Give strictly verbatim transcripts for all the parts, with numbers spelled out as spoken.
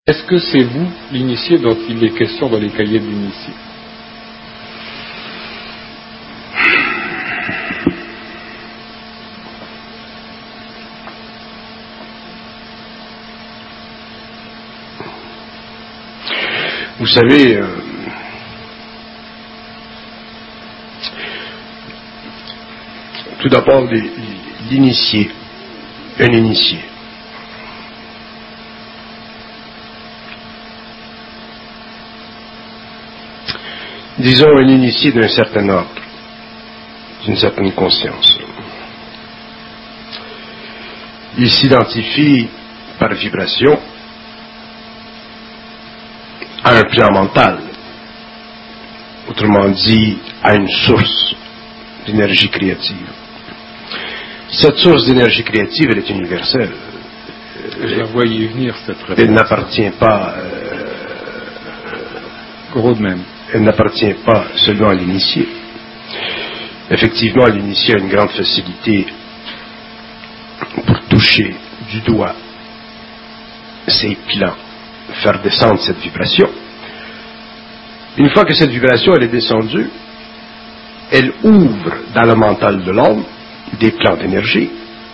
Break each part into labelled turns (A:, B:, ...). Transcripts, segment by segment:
A: Est-ce que c'est vous, l'initié, dont il est question dans les cahiers de l'initié?
B: Vous savez, euh, tout d'abord, l'initié, un initié. Disons un initié d'un certain ordre, d'une certaine conscience. Il s'identifie par vibration à un plan mental, autrement dit, à une source d'énergie créative. Cette source d'énergie créative, elle est universelle.
A: Je la voyais venir, cette réponse.
B: Elle n'appartient pas... Euh,
A: Gros de même.
B: Elle n'appartient pas seulement à l'initié. Effectivement, l'initié a une grande facilité pour toucher du doigt ses plans, faire descendre cette vibration. Une fois que cette vibration elle est descendue, elle ouvre dans le mental de l'homme des plans d'énergie.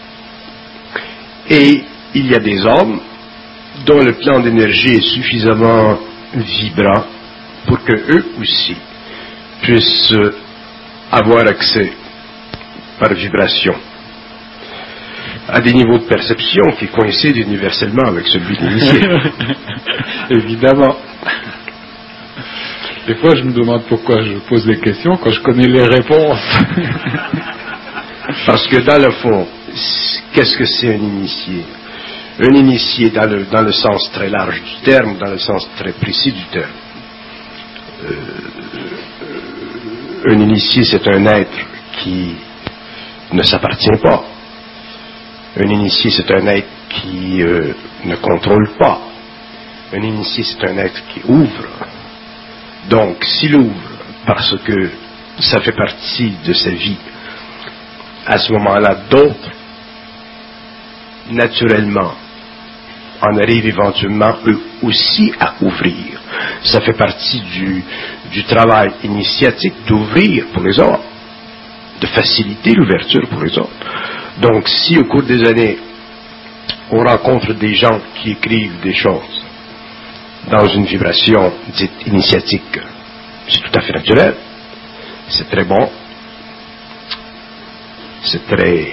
B: Et il y a des hommes dont le plan d'énergie est suffisamment vibrant pour que eux aussi puissent avoir accès par vibration à des niveaux de perception qui coïncident universellement avec celui de l'initié.
A: Évidemment. Des fois, je me demande pourquoi je pose des questions quand je connais les réponses.
B: Parce que dans le fond, qu'est-ce que c'est un initié? Un initié dans le, dans le sens très large du terme, dans le sens très précis du terme. Euh, un initié, c'est un être qui ne s'appartient pas. Un initié, c'est un être qui euh, ne contrôle pas. Un initié, c'est un être qui ouvre. Donc, s'il ouvre parce que ça fait partie de sa vie, à ce moment-là, d'autres, naturellement, en arrivent éventuellement eux aussi à ouvrir. Ça fait partie du, du travail initiatique d'ouvrir pour les autres, de faciliter l'ouverture pour les autres. Donc, si au cours des années, on rencontre des gens qui écrivent des choses dans une vibration dite initiatique, c'est tout à fait naturel, c'est très bon, c'est très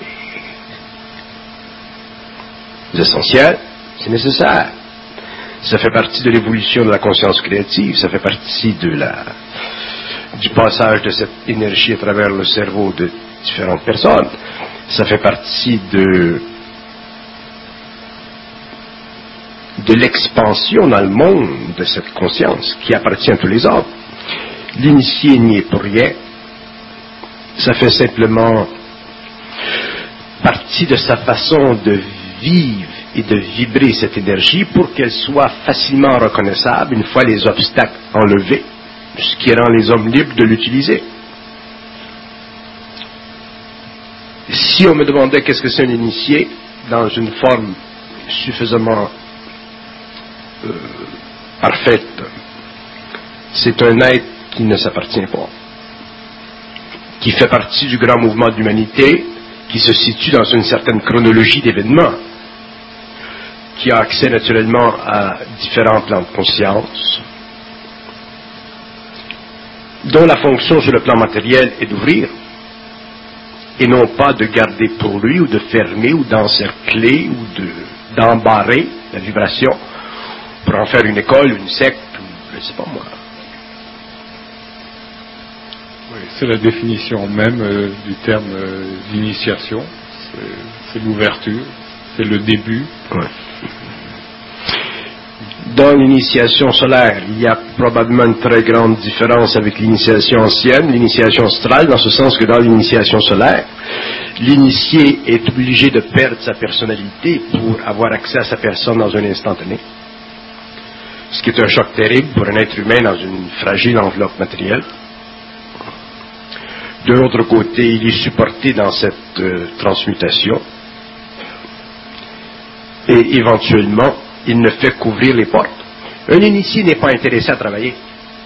B: essentiel, c'est nécessaire. Ça fait partie de l'évolution de la conscience créative, ça fait partie de la, du passage de cette énergie à travers le cerveau de différentes personnes. Ça fait partie de, de l'expansion dans le monde de cette conscience qui appartient à tous les hommes. L'initié n'y est pour rien. Ça fait simplement partie de sa façon de vivre et de vibrer cette énergie pour qu'elle soit facilement reconnaissable une fois les obstacles enlevés, ce qui rend les hommes libres de l'utiliser. Si on me demandait qu'est-ce que c'est un initié dans une forme suffisamment euh, parfaite, c'est un être qui ne s'appartient pas, qui fait partie du grand mouvement de l'humanité, qui se situe dans une certaine chronologie d'événements, qui a accès naturellement à différents plans de conscience, dont la fonction sur le plan matériel est d'ouvrir, et non pas de garder pour lui, ou de fermer, ou d'encercler, ou de, d'embarrer la vibration, pour en faire une école, une secte, ou je ne sais pas moi.
A: Oui, c'est la définition même euh, du terme euh, d'initiation, c'est, c'est l'ouverture, c'est le début.
B: Ouais. Dans l'initiation solaire, il y a probablement une très grande différence avec l'initiation ancienne, l'initiation astrale, dans ce sens que dans l'initiation solaire, l'initié est obligé de perdre sa personnalité pour avoir accès à sa personne dans un instantané. Ce qui est un choc terrible pour un être humain dans une fragile enveloppe matérielle. De l'autre côté, il est supporté dans cette euh, transmutation. Et éventuellement, il ne fait qu'ouvrir les portes. Un initié n'est pas intéressé à travailler.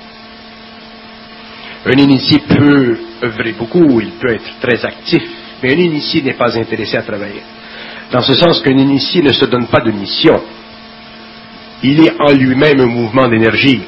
B: Un initié peut œuvrer beaucoup, il peut être très actif, mais un initié n'est pas intéressé à travailler. Dans ce sens qu'un initié ne se donne pas de mission. Il est en lui-même un mouvement d'énergie.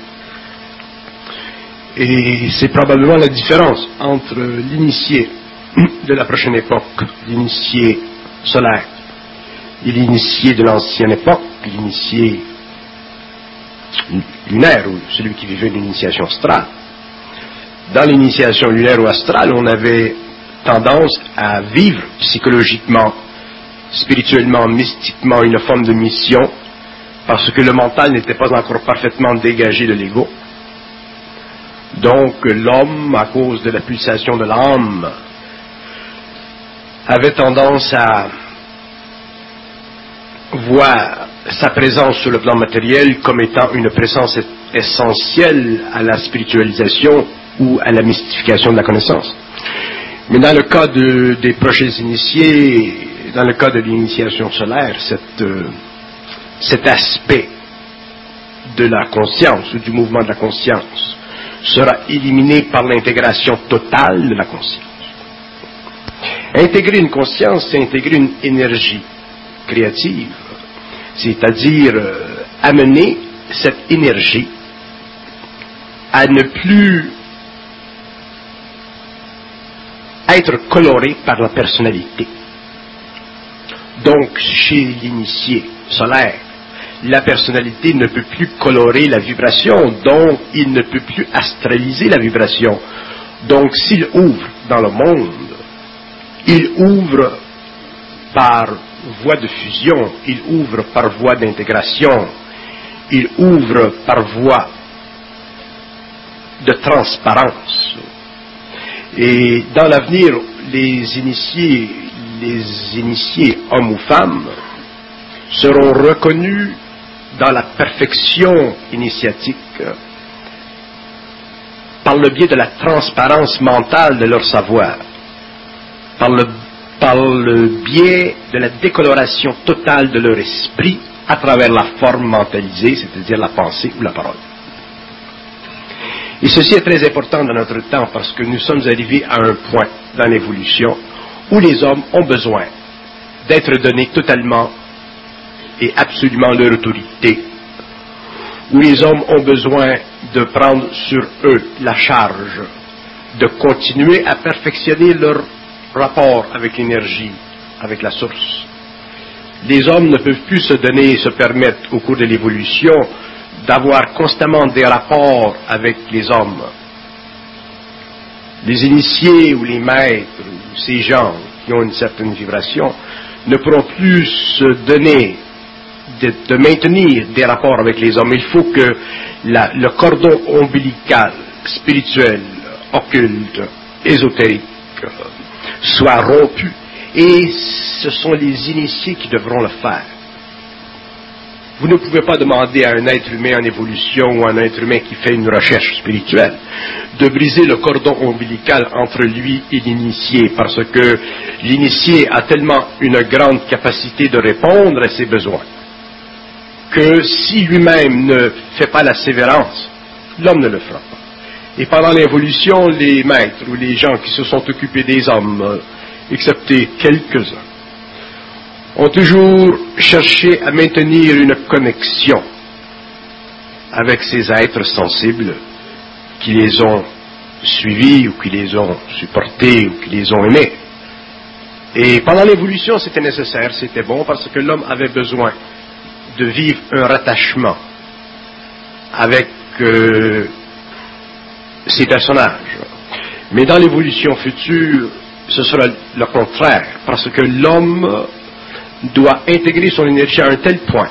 B: Et c'est probablement la différence entre l'initié de la prochaine époque, l'initié solaire, et l'initié de l'ancienne époque, l'initié lunaire, ou celui qui vivait l'initiation astrale. Dans l'initiation lunaire ou astrale, on avait tendance à vivre psychologiquement, spirituellement, mystiquement une forme de mission, parce que le mental n'était pas encore parfaitement dégagé de l'ego. Donc l'homme, à cause de la pulsation de l'âme, avait tendance à voir sa présence sur le plan matériel comme étant une présence essentielle à la spiritualisation ou à la mystification de la connaissance. Mais dans le cas de, des prochains initiés, dans le cas de l'initiation solaire, cette, euh, cet aspect de la conscience ou du mouvement de la conscience sera éliminé par l'intégration totale de la conscience. Intégrer une conscience, c'est intégrer une énergie créative, c'est-à-dire euh, amener cette énergie à ne plus être colorée par la personnalité. Donc, chez l'initié solaire, la personnalité ne peut plus colorer la vibration, donc il ne peut plus astraliser la vibration. Donc, s'il ouvre dans le monde, il ouvre par voie de fusion, il ouvre par voie d'intégration, il ouvre par voie de transparence. Et dans l'avenir, les initiés, les initiés hommes ou femmes seront reconnus dans la perfection initiatique par le biais de la transparence mentale de leur savoir, par le, par le biais de la décoloration totale de leur esprit à travers la forme mentalisée, c'est-à-dire la pensée ou la parole. Et ceci est très important dans notre temps parce que nous sommes arrivés à un point dans l'évolution où les hommes ont besoin d'être donnés totalement et absolument leur autorité, où les hommes ont besoin de prendre sur eux la charge de continuer à perfectionner leur rapport avec l'énergie, avec la source. Les hommes ne peuvent plus se donner et se permettre au cours de l'évolution d'avoir constamment des rapports avec les hommes. Les initiés ou les maîtres, ou ces gens qui ont une certaine vibration, ne pourront plus se donner de, de maintenir des rapports avec les hommes. Il faut que la, le cordon ombilical, spirituel, occulte, ésotérique, soit rompu. Et ce sont les initiés qui devront le faire. Vous ne pouvez pas demander à un être humain en évolution ou à un être humain qui fait une recherche spirituelle de briser le cordon ombilical entre lui et l'initié, parce que l'initié a tellement une grande capacité de répondre à ses besoins que si lui-même ne fait pas la sévérance, l'homme ne le fera pas. Et pendant l'évolution, les maîtres ou les gens qui se sont occupés des hommes, excepté quelques-uns, ont toujours cherché à maintenir une connexion avec ces êtres sensibles qui les ont suivis ou qui les ont supportés ou qui les ont aimés. Et pendant l'évolution, c'était nécessaire, c'était bon, parce que l'homme avait besoin de vivre un rattachement avec euh, ces personnages. Mais dans l'évolution future, ce sera le contraire, parce que l'homme doit intégrer son énergie à un tel point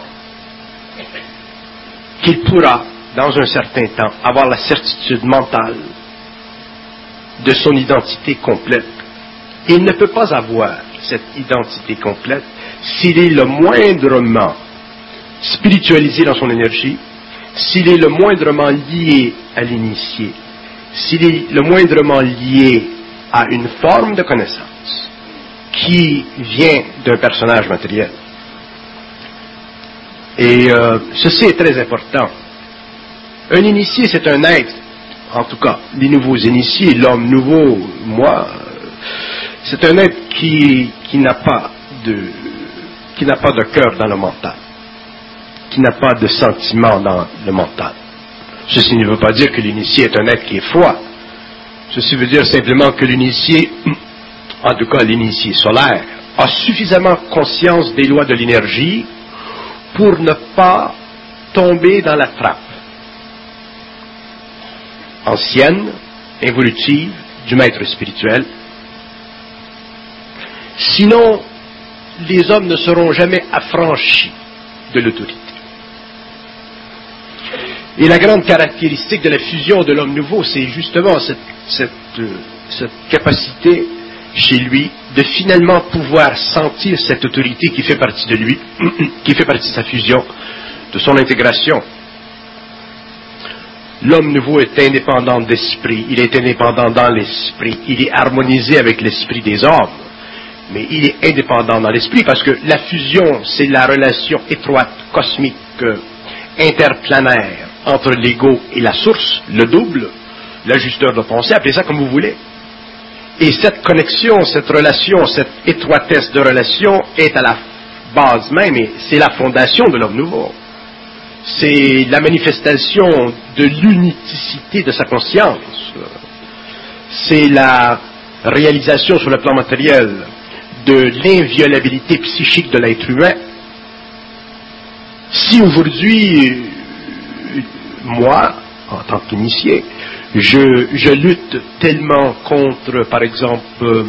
B: qu'il pourra, dans un certain temps, avoir la certitude mentale de son identité complète. Et il ne peut pas avoir cette identité complète s'il est le moindrement spiritualisé dans son énergie, s'il est le moindrement lié à l'initié, s'il est le moindrement lié à une forme de connaissance qui vient d'un personnage matériel. Et euh, ceci est très important. Un initié, c'est un être, en tout cas, les nouveaux initiés, l'homme nouveau, moi, c'est un être qui, qui n'a pas de, qui n'a pas de cœur dans le mental, qui n'a pas de sentiment dans le mental. Ceci ne veut pas dire que l'initié est un être qui est froid. Ceci veut dire simplement que l'initié, en tout cas l'initié solaire, a suffisamment conscience des lois de l'énergie pour ne pas tomber dans la trappe ancienne, évolutive, du maître spirituel. Sinon, les hommes ne seront jamais affranchis de l'autorité. Et la grande caractéristique de la fusion de l'homme nouveau, c'est justement cette, cette, euh, cette capacité chez lui de finalement pouvoir sentir cette autorité qui fait partie de lui, qui fait partie de sa fusion, de son intégration. L'homme nouveau est indépendant d'esprit, il est indépendant dans l'esprit, il est harmonisé avec l'esprit des hommes, mais il est indépendant dans l'esprit parce que la fusion, c'est la relation étroite, cosmique, interplanaire entre l'ego et la source, le double, l'ajusteur de pensée, appelez ça comme vous voulez. Et cette connexion, cette relation, cette étroitesse de relation est à la base même, et c'est la fondation de l'homme nouveau. C'est la manifestation de l'unicité de sa conscience. C'est la réalisation sur le plan matériel de l'inviolabilité psychique de l'être humain. Si aujourd'hui, moi, en tant qu'initié, je, je lutte tellement contre, par exemple,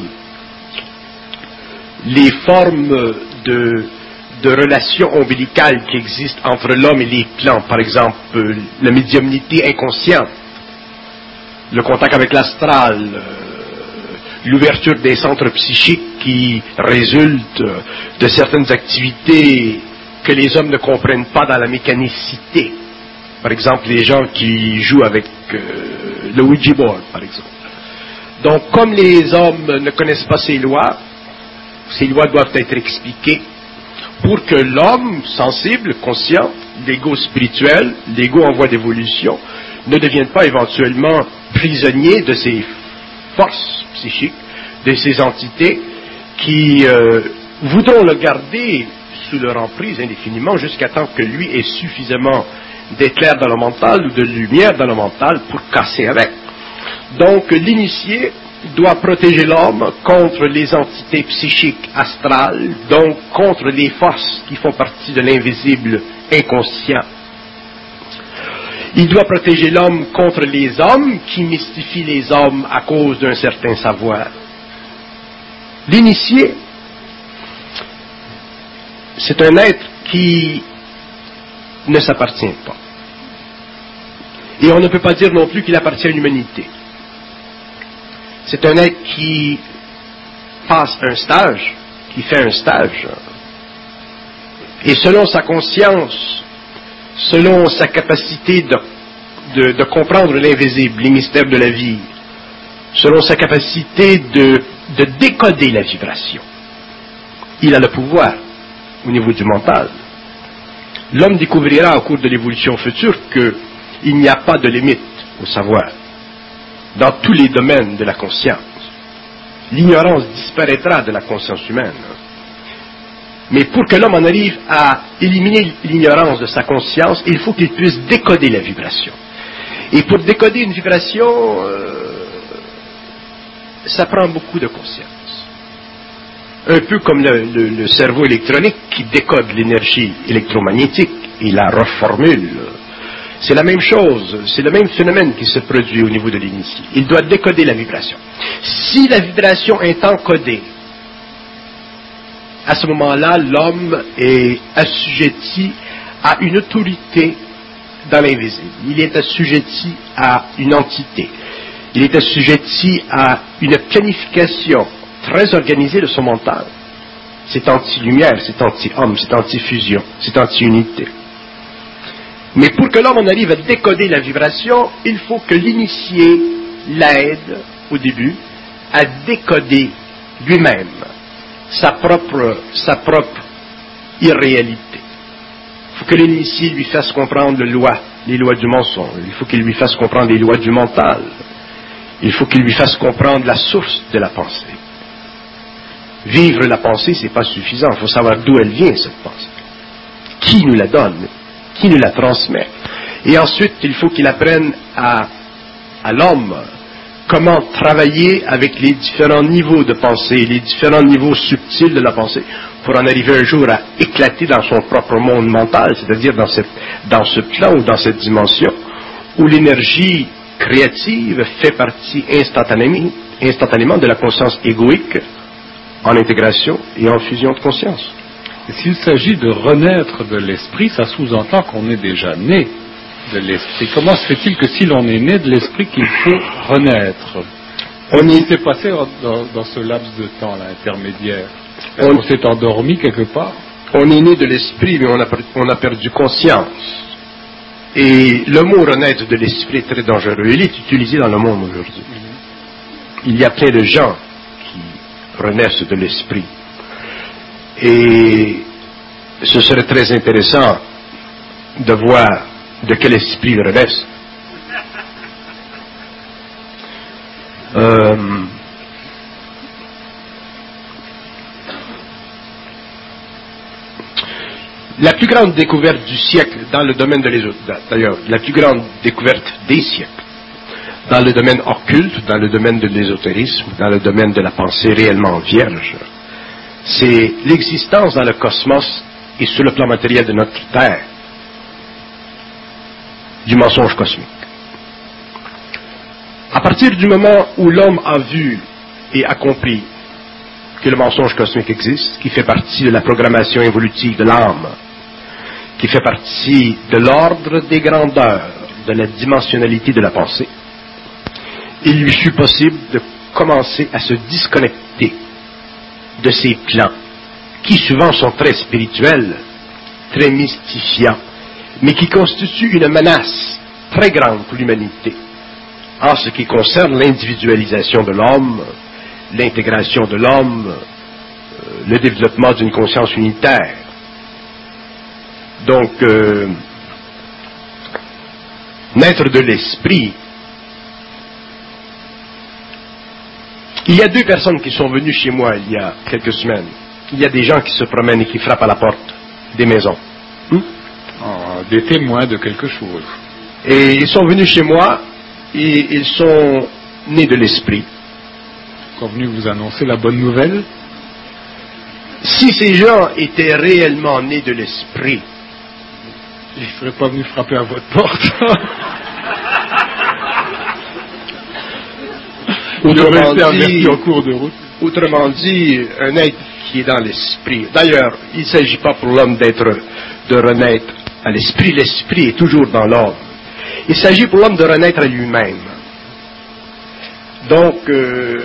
B: les formes de... de relations ombilicales qui existent entre l'homme et les plans, par exemple la médiumnité inconsciente, le contact avec l'astral, l'ouverture des centres psychiques qui résultent de certaines activités que les hommes ne comprennent pas dans la mécanicité. Par exemple, les gens qui jouent avec euh, le Ouija board, par exemple. Donc, comme les hommes ne connaissent pas ces lois, ces lois doivent être expliquées pour que l'homme sensible, conscient, l'ego spirituel, l'ego en voie d'évolution, ne devienne pas éventuellement prisonnier de ces forces psychiques, de ces entités qui euh, voudront le garder sous leur emprise indéfiniment jusqu'à temps que lui ait suffisamment d'éclair dans le mental ou de lumière dans le mental pour casser avec. Donc l'initié doit protéger l'homme contre les entités psychiques astrales, donc contre les forces qui font partie de l'invisible inconscient. Il doit protéger l'homme contre les hommes qui mystifient les hommes à cause d'un certain savoir. L'initié, c'est un être qui ne s'appartient pas. Et on ne peut pas dire non plus qu'il appartient à l'humanité. C'est un être qui passe un stage, qui fait un stage. Et selon sa conscience, selon sa capacité de, de, de comprendre l'invisible, les mystères de la vie, selon sa capacité de, de décoder la vibration, il a le pouvoir au niveau du mental. L'homme découvrira au cours de l'évolution future qu'il n'y a pas de limite au savoir. Dans tous les domaines de la conscience. L'ignorance disparaîtra de la conscience humaine. Mais pour que l'homme en arrive à éliminer l'ignorance de sa conscience, il faut qu'il puisse décoder la vibration. Et pour décoder une vibration, euh, ça prend beaucoup de conscience. Un peu comme le, le, le cerveau électronique qui décode l'énergie électromagnétique et la reformule. C'est la même chose, c'est le même phénomène qui se produit au niveau de l'initié. Il doit décoder la vibration. Si la vibration est encodée, à ce moment-là, l'homme est assujetti à une autorité dans l'invisible. Il est assujetti à une entité. Il est assujetti à une planification très organisée de son mental. C'est anti-lumière, c'est anti-homme, c'est anti-fusion, c'est anti-unité. Mais pour que l'homme en arrive à décoder la vibration, il faut que l'initié l'aide, au début, à décoder lui-même sa propre, sa propre irréalité. faut que l'initié lui fasse comprendre les lois, les lois du mensonge. Il faut qu'il lui fasse comprendre les lois du mental. Il faut qu'il lui fasse comprendre la source de la pensée. Vivre la pensée, c'est pas suffisant. Il faut savoir d'où elle vient, cette pensée. Qui nous la donne? Qui nous la transmet? Et ensuite, il faut qu'il apprenne à, à l'homme comment travailler avec les différents niveaux de pensée, les différents niveaux subtils de la pensée, pour en arriver un jour à éclater dans son propre monde mental, c'est-à-dire dans, cette, dans ce plan ou dans cette dimension, où l'énergie créative fait partie instantanément, instantanément de la conscience égoïque en intégration et en fusion de conscience.
A: Et s'il s'agit de renaître de l'esprit, ça sous-entend qu'on est déjà né de l'esprit. Comment se fait-il que si l'on est né de l'esprit, qu'il faut renaître? On y s'est passé dans, dans ce laps de temps-là, intermédiaire. Est-ce on, qu'on s'est endormi quelque part?
B: On est né de l'esprit, mais on a, on a perdu conscience. Et le mot renaître de l'esprit est très dangereux. Il est utilisé dans le monde aujourd'hui. Il y a plein de gens qui renaissent de l'esprit. Et ce serait très intéressant de voir de quel esprit ils renaissent. Euh, la plus grande découverte du siècle dans le domaine de l'ésotérisme, d'ailleurs, la plus grande découverte des siècles, dans le domaine occulte, dans le domaine de l'ésotérisme, dans le domaine de la pensée réellement vierge, c'est l'existence dans le cosmos et sur le plan matériel de notre Terre du mensonge cosmique. À partir du moment où l'homme a vu et a compris que le mensonge cosmique existe, qui fait partie de la programmation évolutive de l'âme, qui fait partie de l'ordre des grandeurs, de la dimensionnalité de la pensée, il lui fut possible de commencer à se disconnecter de ces plans, qui souvent sont très spirituels, très mystifiants, mais qui constituent une menace très grande pour l'humanité, en ce qui concerne l'individualisation de l'homme, l'intégration de l'homme, le développement d'une conscience unitaire. Donc, euh, naître de l'esprit. Il y a deux personnes qui sont venues chez moi il y a quelques semaines. Il y a des gens qui se promènent et qui frappent à la porte des maisons. Hmm?
A: Oh, des témoins de quelque chose.
B: Et ils sont venus chez moi et ils sont nés de l'esprit.
A: Ils sont venus vous annoncer la bonne nouvelle?
B: Si ces gens étaient réellement nés de l'esprit,
A: ils ne seraient pas venus frapper à votre porte.
B: Autrement dit,
A: en cours de route.
B: Autrement dit, un être qui est dans l'esprit. D'ailleurs, il ne s'agit pas pour l'homme d'être, de renaître à l'esprit. L'esprit est toujours dans l'homme. Il s'agit pour l'homme de renaître à lui-même. Donc, euh,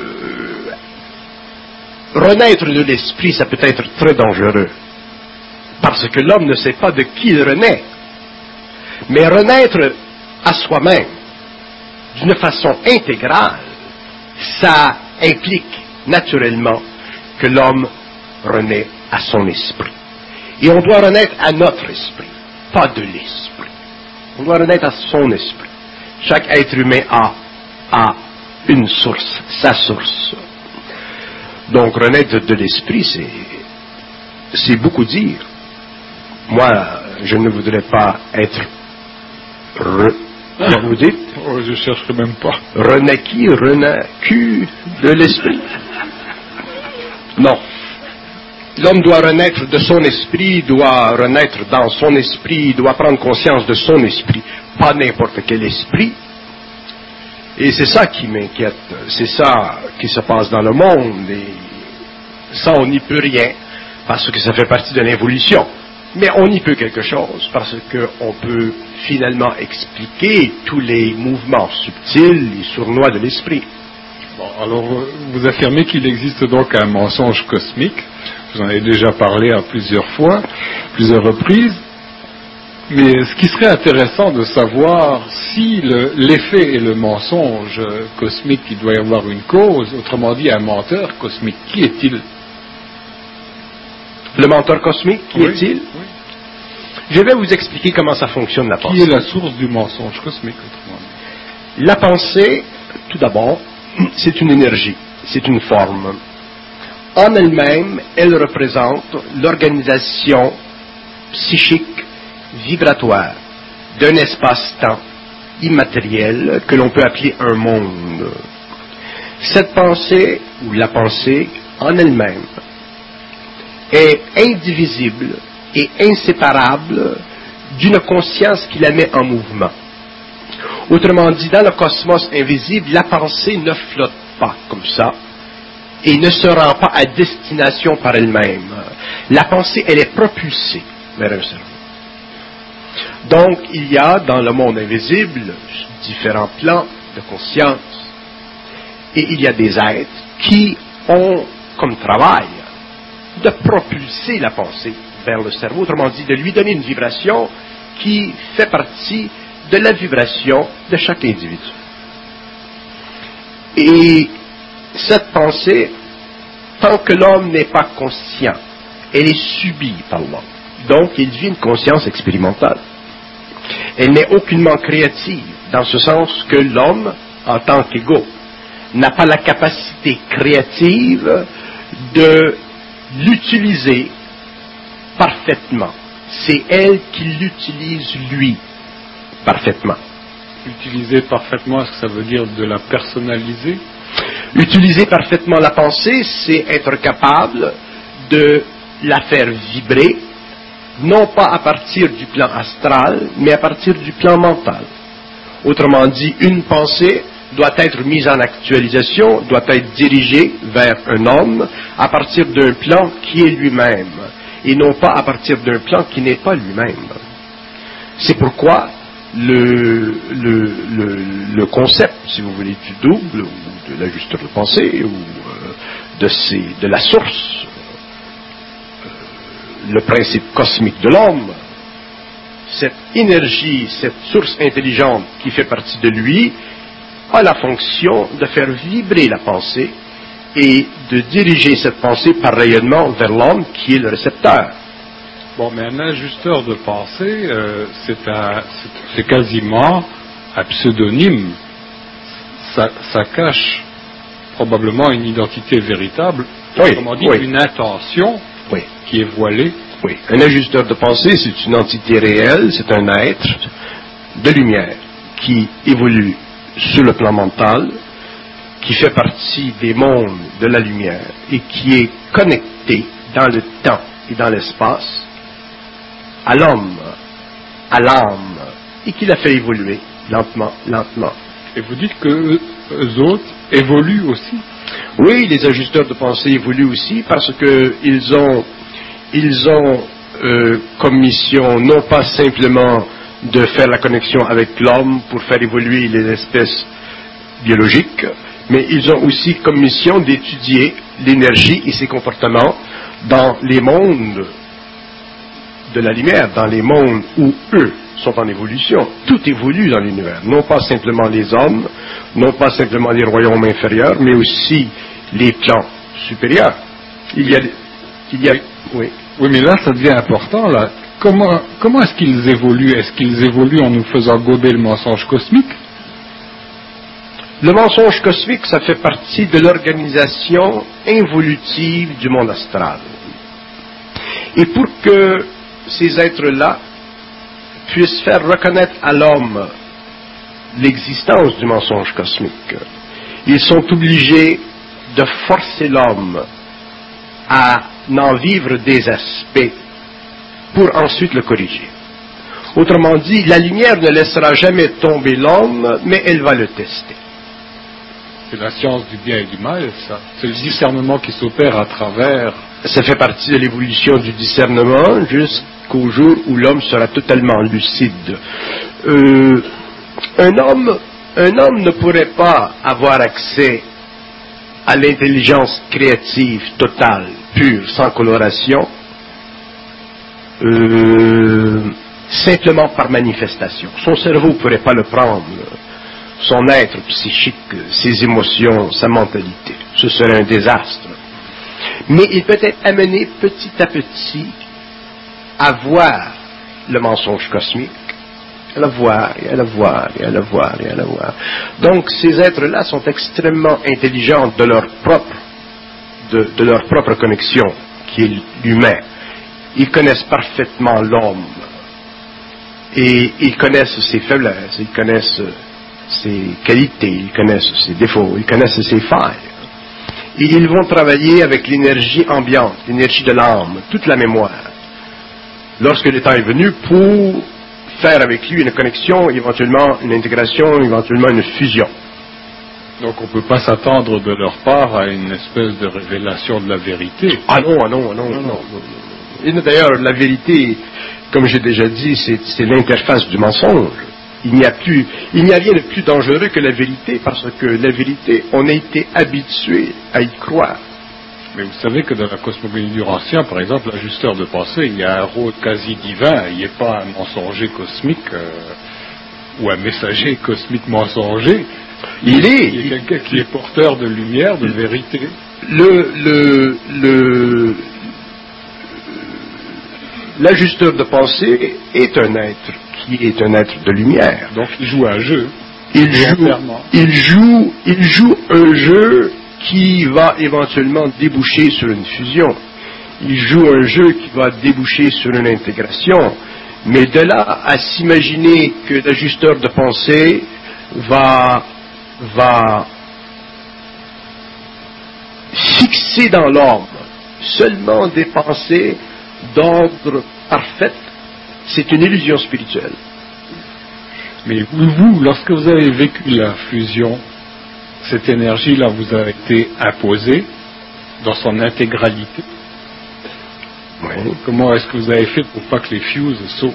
B: renaître de l'esprit, ça peut être très dangereux. Parce que l'homme ne sait pas de qui il renaît. Mais renaître à soi-même, d'une façon intégrale, ça implique naturellement que l'homme renaît à son esprit. Et on doit renaître à notre esprit, pas de l'esprit. On doit renaître à son esprit. Chaque être humain a, a une source, sa source. Donc renaître de l'esprit, c'est, c'est beaucoup dire. Moi, je ne voudrais pas être re... Comment vous dites?
A: Oh, je ne chercherai même pas.
B: Renaquis, renacu de l'esprit. Non. L'homme doit renaître de son esprit, doit renaître dans son esprit, doit prendre conscience de son esprit, pas n'importe quel esprit. Et c'est ça qui m'inquiète, c'est ça qui se passe dans le monde, et ça on n'y peut rien, parce que ça fait partie de l'évolution. Mais on y peut quelque chose, parce qu'on peut finalement expliquer tous les mouvements subtils et sournois de l'esprit.
A: Bon, alors, vous affirmez qu'il existe donc un mensonge cosmique. Vous en avez déjà parlé à plusieurs fois, plusieurs reprises. Mais ce qui serait intéressant de savoir si le, l'effet et le mensonge cosmique, il doit y avoir une cause, autrement dit un menteur cosmique, qui est-il?
B: Le menteur cosmique, qui oui, est-il?
A: Oui.
B: Je vais vous expliquer comment ça fonctionne la pensée.
A: Qui est la source du mensonge cosmique, autrement dit?
B: La pensée, tout d'abord, c'est une énergie, c'est une forme. En elle-même, elle représente l'organisation psychique vibratoire d'un espace-temps immatériel que l'on peut appeler un monde. Cette pensée, ou la pensée, en elle-même, est indivisible et inséparable d'une conscience qui la met en mouvement. Autrement dit, dans le cosmos invisible, la pensée ne flotte pas comme ça et ne se rend pas à destination par elle-même. La pensée, elle est propulsée vers un cerveau. Donc, il y a dans le monde invisible différents plans de conscience et il y a des êtres qui ont comme travail de propulser la pensée vers le cerveau, autrement dit, de lui donner une vibration qui fait partie de la vibration de chaque individu. Et cette pensée, tant que l'homme n'est pas conscient, elle est subie par l'homme. Donc, il vit une conscience expérimentale. Elle n'est aucunement créative, dans ce sens que l'homme, en tant qu'égo, n'a pas la capacité créative de l'utiliser parfaitement. C'est elle qui l'utilise lui parfaitement.
A: Utiliser parfaitement, est-ce que ça veut dire de la personnaliser?
B: Utiliser parfaitement la pensée, c'est être capable de la faire vibrer, non pas à partir du plan astral, mais à partir du plan mental. Autrement dit, une pensée doit être mise en actualisation, doit être dirigée vers un homme à partir d'un plan qui est lui-même, et non pas à partir d'un plan qui n'est pas lui-même. C'est pourquoi le, le, le, le concept, si vous voulez, du double, ou de l'ajusteur de pensée, ou euh, de, ces, de la source, euh, le principe cosmique de l'homme, cette énergie, cette source intelligente qui fait partie de lui, a la fonction de faire vibrer la pensée et de diriger cette pensée par rayonnement vers l'homme qui est le récepteur.
A: Bon, mais un ajusteur de pensée, euh, c'est, un, c'est, c'est quasiment un pseudonyme. Ça, ça cache probablement une identité véritable,
B: oui,
A: autrement dit,
B: oui.
A: une intention
B: oui.
A: qui est voilée.
B: Oui, un ajusteur de pensée, c'est une entité réelle, c'est un être de lumière qui évolue sur le plan mental, qui fait partie des mondes de la lumière et qui est connecté dans le temps et dans l'espace à l'homme, à l'âme, et qui la fait évoluer lentement, lentement.
A: Et vous dites que eux autres évoluent aussi?
B: Oui, les ajusteurs de pensée évoluent aussi parce que ils ont, ils ont euh, comme mission non pas simplement de faire la connexion avec l'homme pour faire évoluer les espèces biologiques, mais ils ont aussi comme mission d'étudier l'énergie et ses comportements dans les mondes de la lumière, dans les mondes où eux sont en évolution. Tout évolue dans l'univers, non pas simplement les hommes, non pas simplement les royaumes inférieurs, mais aussi les plans supérieurs. Il y a... Il y a oui.
A: Oui, mais là, ça devient important, là. Comment, comment est-ce qu'ils évoluent? Est-ce qu'ils évoluent en nous faisant gober le mensonge cosmique?
B: Le mensonge cosmique, ça fait partie de l'organisation involutive du monde astral. Et pour que ces êtres-là puissent faire reconnaître à l'homme l'existence du mensonge cosmique, ils sont obligés de forcer l'homme à en vivre des aspects pour ensuite le corriger. Autrement dit, la lumière ne laissera jamais tomber l'homme, mais elle va le tester.
A: C'est la science du bien et du mal, ça. C'est le discernement qui s'opère à travers.
B: Ça fait partie de l'évolution du discernement jusqu'au jour où l'homme sera totalement lucide. Euh, un homme, un homme ne pourrait pas avoir accès à l'intelligence créative totale, pure, sans coloration, euh, simplement par manifestation. Son cerveau ne pourrait pas le prendre, son être psychique, ses émotions, sa mentalité. Ce serait un désastre. Mais il peut être amené petit à petit à voir le mensonge cosmique, à le voir, et à le voir, et à le voir, et à le voir. Donc, ces êtres-là sont extrêmement intelligents de leur propre, de, de leur propre connexion, qui est l'humain. Ils connaissent parfaitement l'homme. Et ils connaissent ses faiblesses, ils connaissent ses qualités, ils connaissent ses défauts, ils connaissent ses failles. Et ils vont travailler avec l'énergie ambiante, l'énergie de l'âme, toute la mémoire. Lorsque le temps est venu pour faire avec lui une connexion, éventuellement une intégration, éventuellement une fusion.
A: Donc on ne peut pas s'attendre de leur part à une espèce de révélation de la vérité.
B: Ah non, ah non, ah non, non, non, non, non. Et d'ailleurs, la vérité, comme j'ai déjà dit, c'est, c'est l'interface du mensonge. Il n'y a plus, il n'y a rien de plus dangereux que la vérité, parce que la vérité, on a été habitué à y croire.
A: Mais vous savez que dans la cosmogonie du ancien, par exemple, l'ajusteur de pensée, il y a un rôle quasi divin, il n'y a pas un mensonger cosmique euh, ou un messager cosmique mensonger.
B: Il est.
A: Il y a quelqu'un qui est porteur de lumière, de vérité.
B: Le, le, le, l'ajusteur de pensée est un être qui est un être de lumière.
A: Donc il joue un jeu.
B: Il joue, il joue, il joue un jeu qui va éventuellement déboucher sur une fusion. Il joue un jeu qui va déboucher sur une intégration. Mais de là à s'imaginer que l'ajusteur de pensée va, va fixer dans l'homme seulement des pensées d'ordre parfait, c'est une illusion spirituelle.
A: Mais vous, lorsque vous avez vécu la fusion, cette énergie-là vous a été imposée dans son intégralité.
B: Oui.
A: Comment est-ce que vous avez fait pour pas que les fuses sautent?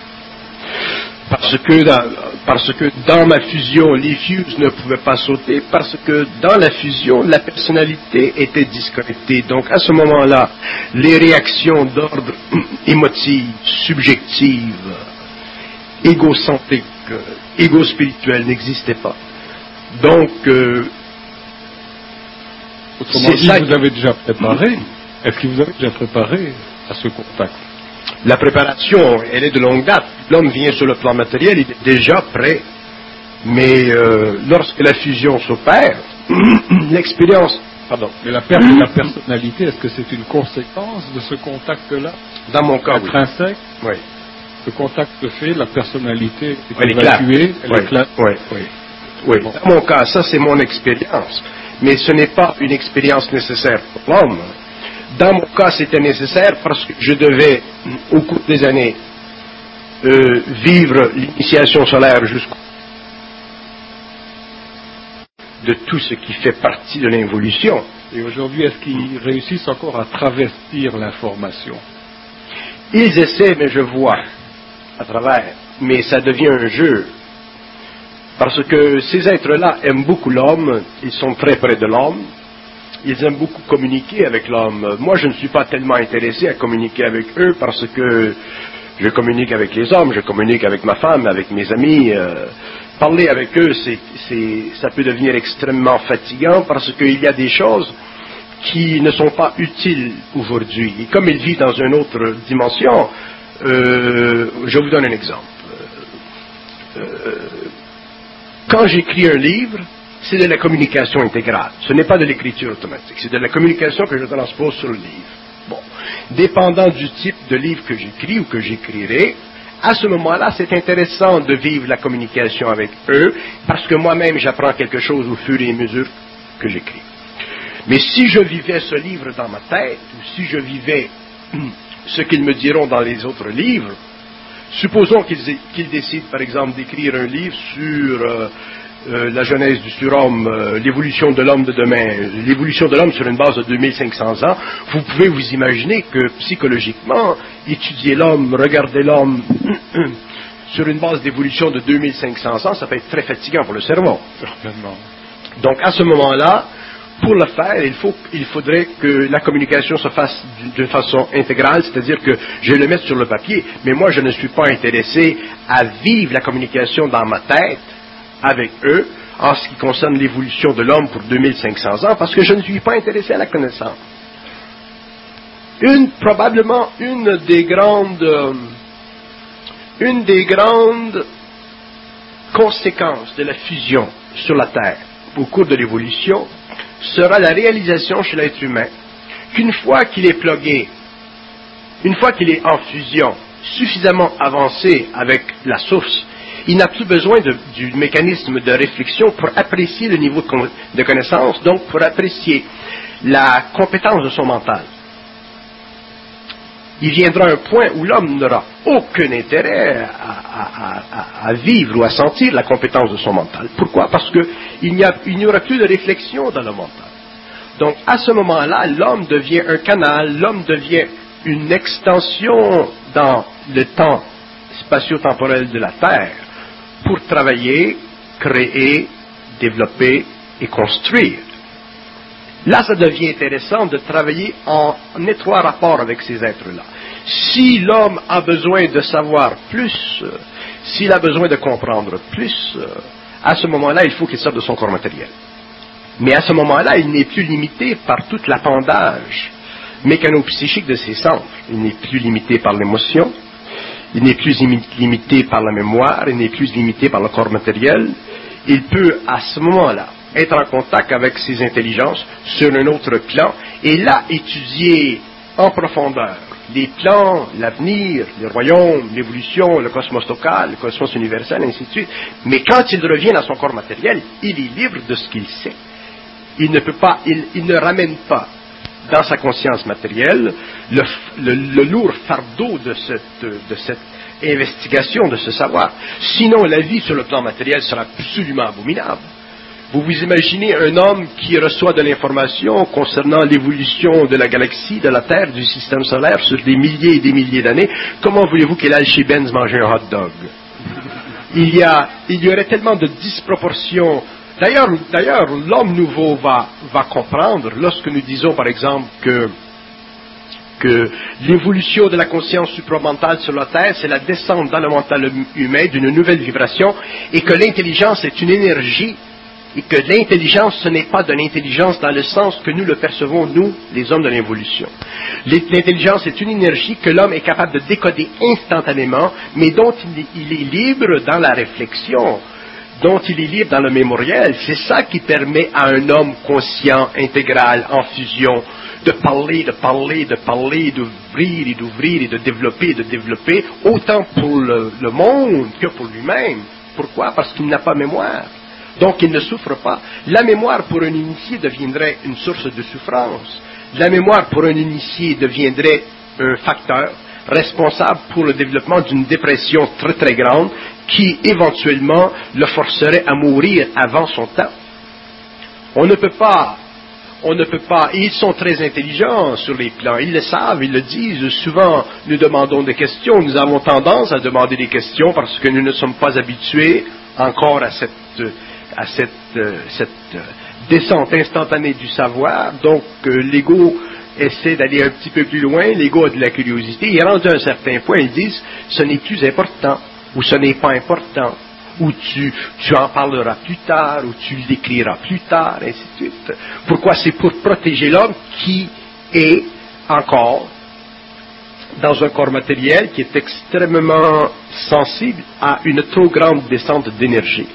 B: Parce que, dans, parce que dans ma fusion, les fuses ne pouvaient pas sauter, parce que dans la fusion, la personnalité était disconnectée. Donc à ce moment-là, les réactions d'ordre émotif, subjective, égocentrique, égo-spirituel n'existaient pas. Donc, euh,
A: autrement dit, vous avez déjà préparé. Est-ce que vous avez déjà préparé à ce contact?
B: La préparation, elle est de longue date. L'homme vient sur le plan matériel, il est déjà prêt. Mais euh, lorsque la fusion s'opère, l'expérience... Pardon.
A: Mais la perte de la personnalité, est-ce que c'est une conséquence de ce contact-là?
B: Dans mon cas,
A: intrinsèque?
B: Oui.
A: Le contact se fait, la personnalité est
B: elle
A: évacuée, elle
B: oui.
A: éclate.
B: Oui, oui. Oui. Bon. Dans mon cas, ça c'est mon expérience. Mais ce n'est pas une expérience nécessaire pour l'homme. Dans mon cas, c'était nécessaire parce que je devais, au cours des années, euh, vivre l'initiation solaire jusqu'au de tout ce qui fait partie de l'évolution.
A: Et aujourd'hui, est-ce qu'ils réussissent encore à travestir l'information?
B: Ils essaient, mais je vois à travers. Mais ça devient un jeu. Parce que ces êtres-là aiment beaucoup l'homme, ils sont très près de l'homme, ils aiment beaucoup communiquer avec l'homme. Moi, je ne suis pas tellement intéressé à communiquer avec eux parce que je communique avec les hommes, je communique avec ma femme, avec mes amis. Euh, parler avec eux, c'est, c'est, ça peut devenir extrêmement fatigant parce qu'il y a des choses qui ne sont pas utiles aujourd'hui. Et comme ils vivent dans une autre dimension, euh, je vous donne un exemple. Euh, quand j'écris un livre, c'est de la communication intégrale. Ce n'est pas de l'écriture automatique. C'est de la communication que je transpose sur le livre. Bon. Dépendant du type de livre que j'écris ou que j'écrirai, à ce moment-là, c'est intéressant de vivre la communication avec eux, parce que moi-même, j'apprends quelque chose au fur et à mesure que j'écris. Mais si je vivais ce livre dans ma tête, ou si je vivais ce qu'ils me diront dans les autres livres, supposons qu'ils, qu'ils décident, par exemple, d'écrire un livre sur euh, euh, la genèse du surhomme, euh, l'évolution de l'homme de demain, l'évolution de l'homme sur une base de deux mille cinq cents ans, vous pouvez vous imaginer que psychologiquement, étudier l'homme, regarder l'homme sur une base d'évolution de deux mille cinq cents ans, ça peut être très fatigant pour le cerveau.
A: Certainement.
B: Donc à ce moment-là, pour le faire, il, faut, il faudrait que la communication se fasse de façon intégrale, c'est-à-dire que je vais le mettre sur le papier, mais moi je ne suis pas intéressé à vivre la communication dans ma tête avec eux en ce qui concerne l'évolution de l'homme pour deux mille cinq cents ans, parce que je ne suis pas intéressé à la connaissance. Une, probablement une des grandes, euh, une des grandes conséquences de la fusion sur la Terre au cours de l'évolution sera la réalisation chez l'être humain qu'une fois qu'il est plugué, une fois qu'il est en fusion suffisamment avancé avec la source, il n'a plus besoin de, du mécanisme de réflexion pour apprécier le niveau de, con, de connaissance, donc pour apprécier la compétence de son mental. Il viendra un point où l'homme n'aura aucun intérêt à, à, à, à vivre ou à sentir la compétence de son mental. Pourquoi? Parce qu'il n'y, a, il n'y aura plus de réflexion dans le mental. Donc, à ce moment-là, l'homme devient un canal, l'homme devient une extension dans le temps spatio-temporel de la Terre pour travailler, créer, développer et construire. Là, ça devient intéressant de travailler en, en étroit rapport avec ces êtres-là. Si l'homme a besoin de savoir plus, euh, s'il a besoin de comprendre plus, euh, à ce moment-là, il faut qu'il sorte de son corps matériel. Mais à ce moment-là, il n'est plus limité par tout l'appendage mécano-psychique de ses centres. Il n'est plus limité par l'émotion, il n'est plus limité par la mémoire, il n'est plus limité par le corps matériel. Il peut, à ce moment-là, être en contact avec ses intelligences sur un autre plan, et là, étudier en profondeur les plans, l'avenir, les royaumes, l'évolution, le cosmos local, le cosmos universel, ainsi de suite. Mais quand il revient à son corps matériel, il est libre de ce qu'il sait. Il ne peut pas, il, il ne ramène pas dans sa conscience matérielle le, le, le lourd fardeau de cette, de cette investigation, de ce savoir. Sinon, la vie sur le plan matériel sera absolument abominable. Vous vous imaginez un homme qui reçoit de l'information concernant l'évolution de la galaxie, de la Terre, du système solaire sur des milliers et des milliers d'années. Comment voulez-vous qu'il aille chez Benz manger un hot dog? Il y a, il y aurait tellement de disproportions. D'ailleurs, d'ailleurs, l'homme nouveau va, va comprendre lorsque nous disons, par exemple, que que l'évolution de la conscience supramentale sur la Terre, c'est la descente dans le mental humain d'une nouvelle vibration, et que l'intelligence est une énergie, et que l'intelligence, ce n'est pas de l'intelligence dans le sens que nous le percevons, nous, les hommes de l'évolution. L'intelligence est une énergie que l'homme est capable de décoder instantanément, mais dont il est libre dans la réflexion, dont il est libre dans le mémoriel. C'est ça qui permet à un homme conscient, intégral, en fusion, de parler, de parler, de parler, d'ouvrir et d'ouvrir et de développer et de développer, autant pour le, le monde que pour lui-même. Pourquoi? Parce qu'il n'a pas mémoire. Donc il ne souffre pas. La mémoire pour un initié deviendrait une source de souffrance. La mémoire pour un initié deviendrait un facteur responsable pour le développement d'une dépression très très grande qui éventuellement le forcerait à mourir avant son temps. On ne peut pas, on ne peut pas, et ils sont très intelligents sur les plans, ils le savent, ils le disent, souvent nous demandons des questions, nous avons tendance à demander des questions parce que nous ne sommes pas habitués encore à cette, à cette, cette descente instantanée du savoir, donc euh, l'ego essaie d'aller un petit peu plus loin, l'ego a de la curiosité, et rendu à un certain point, ils disent, ce n'est plus important, ou ce n'est pas important, ou tu, tu en parleras plus tard, ou tu l'écriras plus tard, ainsi de suite. Pourquoi? C'est pour protéger l'homme qui est encore dans un corps matériel qui est extrêmement sensible à une trop grande descente d'énergie.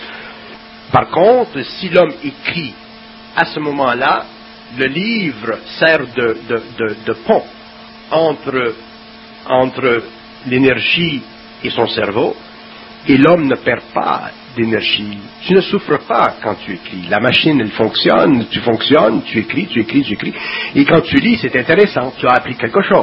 B: Par contre, si l'homme écrit à ce moment-là, le livre sert de, de, de, de pont entre, entre l'énergie et son cerveau, et l'homme ne perd pas d'énergie. Tu ne souffres pas quand tu écris. La machine, elle fonctionne, tu fonctionnes, tu écris, tu écris, tu écris. Et quand tu lis, c'est intéressant, tu as appris quelque chose.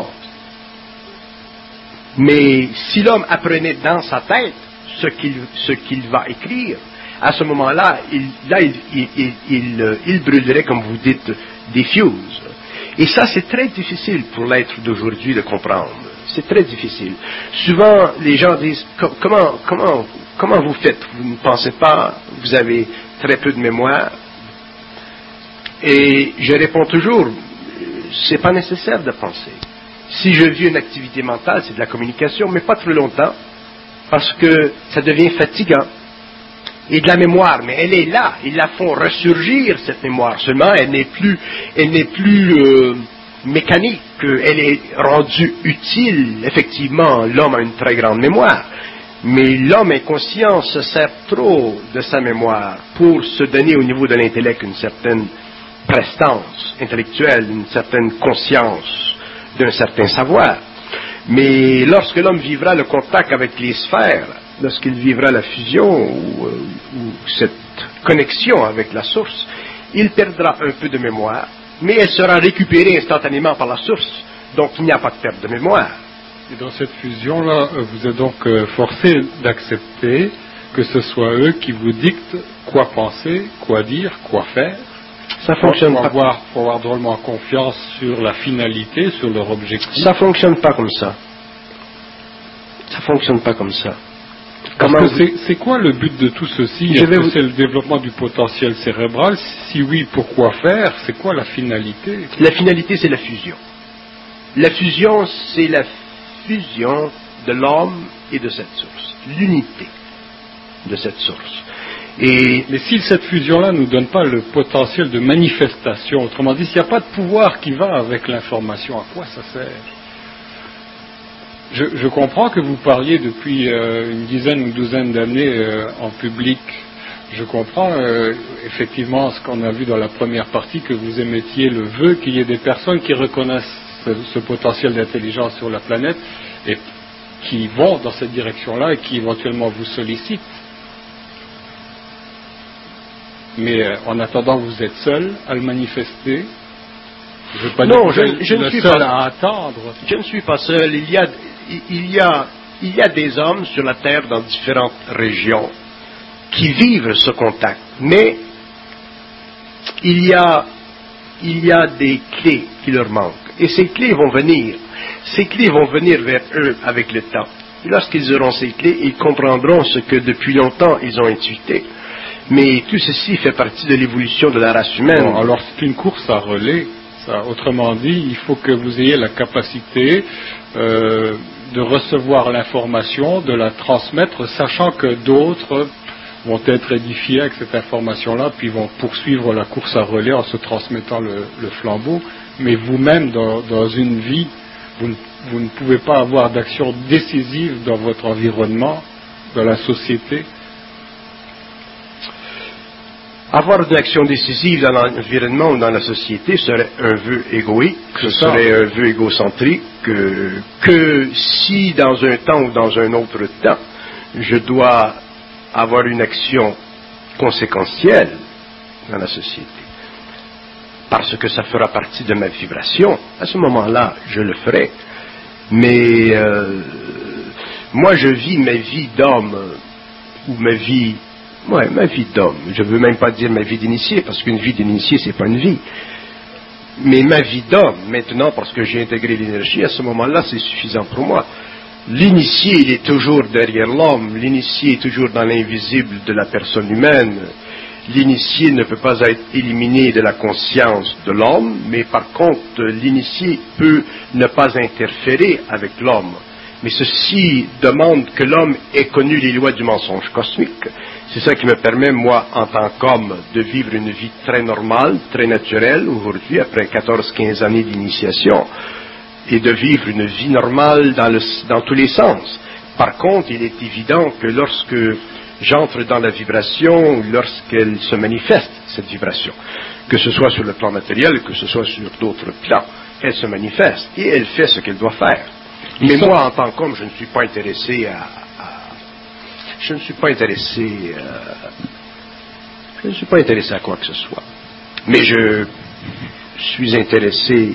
B: Mais si l'homme apprenait dans sa tête ce qu'il, ce qu'il va écrire, à ce moment-là, il, là, il, il, il, il, il brûlerait, comme vous dites, des fuses. Et ça, c'est très difficile pour l'être d'aujourd'hui de comprendre. C'est très difficile. Souvent, les gens disent, comment, comment, comment vous faites? Vous ne pensez pas, vous avez très peu de mémoire. Et je réponds toujours, c'est pas nécessaire de penser. Si je vis une activité mentale, c'est de la communication, mais pas trop longtemps, parce que ça devient fatigant. Et de la mémoire, mais elle est là, ils la font ressurgir, cette mémoire. Seulement, elle n'est plus, elle n'est plus, euh, mécanique, elle est rendue utile. Effectivement, l'homme a une très grande mémoire, mais l'homme inconscient se sert trop de sa mémoire pour se donner au niveau de l'intellect une certaine prestance intellectuelle, une certaine conscience d'un certain savoir. Mais lorsque l'homme vivra le contact avec les sphères, lorsqu'il vivra la fusion ou, ou cette connexion avec la source, il perdra un peu de mémoire, mais elle sera récupérée instantanément par la source, donc il n'y a pas de perte de mémoire.
A: Et dans cette fusion-là, vous êtes donc forcé d'accepter que ce soit eux qui vous dictent quoi penser, quoi dire, quoi faire.
B: Ça fonctionne
A: pour
B: pas.
A: Avoir, pour avoir drôlement confiance sur la finalité, sur leur objectif.
B: Ça fonctionne pas comme ça. Ça fonctionne pas comme ça.
A: Parce que c'est, c'est quoi le but de tout ceci? Est-ce que vous... c'est le développement du potentiel cérébral? Si oui, pourquoi faire? C'est quoi la finalité?
B: La finalité, c'est la fusion. La fusion, c'est la fusion de l'homme et de cette source. L'unité de cette source.
A: Et, mais si cette fusion-là ne nous donne pas le potentiel de manifestation, autrement dit, s'il n'y a pas de pouvoir qui va avec l'information, à quoi ça sert? Je, je comprends que vous parliez depuis euh, une dizaine ou une douzaine d'années euh, en public. Je comprends euh, effectivement ce qu'on a vu dans la première partie, que vous émettiez le vœu qu'il y ait des personnes qui reconnaissent ce, ce potentiel d'intelligence sur la planète et qui vont dans cette direction-là et qui éventuellement vous sollicitent. Mais euh, en attendant, vous êtes seul à le manifester. Je veux pas
B: non,
A: dire
B: je, je
A: le
B: ne suis
A: seul
B: pas
A: à attendre.
B: Je ne suis pas seul. Il y a, il y a, il y a des hommes sur la Terre dans différentes régions qui vivent ce contact. Mais il y a, il y a des clés qui leur manquent. Et ces clés vont venir. Ces clés vont venir vers eux avec le temps. Et lorsqu'ils auront ces clés, ils comprendront ce que depuis longtemps ils ont intuité. Mais tout ceci fait partie de l'évolution de la race humaine.
A: Bon, alors c'est une course à relais. Ça. Autrement dit, il faut que vous ayez la capacité euh, de recevoir l'information, de la transmettre, sachant que d'autres vont être édifiés avec cette information-là, puis vont poursuivre la course à relais en se transmettant le, le flambeau. Mais vous-même, dans, dans une vie, vous ne, vous ne pouvez pas avoir d'action décisive dans votre environnement, dans la société.
B: Avoir de l'action décisive dans l'environnement ou dans la société serait un vœu égoïque, ce serait un vœu égocentrique, que, que si dans un temps ou dans un autre temps, je dois avoir une action conséquentielle dans la société, parce que ça fera partie de ma vibration, à ce moment-là, je le ferai. Mais euh, moi, je vis ma vie d'homme, ou ma vie... Ouais, ma vie d'homme. Je ne veux même pas dire ma vie d'initié, parce qu'une vie d'initié, c'est pas une vie. Mais ma vie d'homme, maintenant, parce que j'ai intégré l'énergie, à ce moment-là, c'est suffisant pour moi. L'initié, il est toujours derrière l'homme. L'initié est toujours dans l'invisible de la personne humaine. L'initié ne peut pas être éliminé de la conscience de l'homme, mais par contre, l'initié peut ne pas interférer avec l'homme. Mais ceci demande que l'homme ait connu les lois du mensonge cosmique. C'est ça qui me permet, moi, en tant qu'homme, de vivre une vie très normale, très naturelle, aujourd'hui, après quatorze quinze années d'initiation, et de vivre une vie normale dans, le, dans tous les sens. Par contre, il est évident que lorsque j'entre dans la vibration, lorsqu'elle se manifeste, cette vibration, que ce soit sur le plan matériel, que ce soit sur d'autres plans, elle se manifeste, et elle fait ce qu'elle doit faire. Mais ça, moi, en tant qu'homme, je ne suis pas intéressé à... à je ne suis pas intéressé... Euh, je ne suis pas intéressé à quoi que ce soit. Mais je suis intéressé...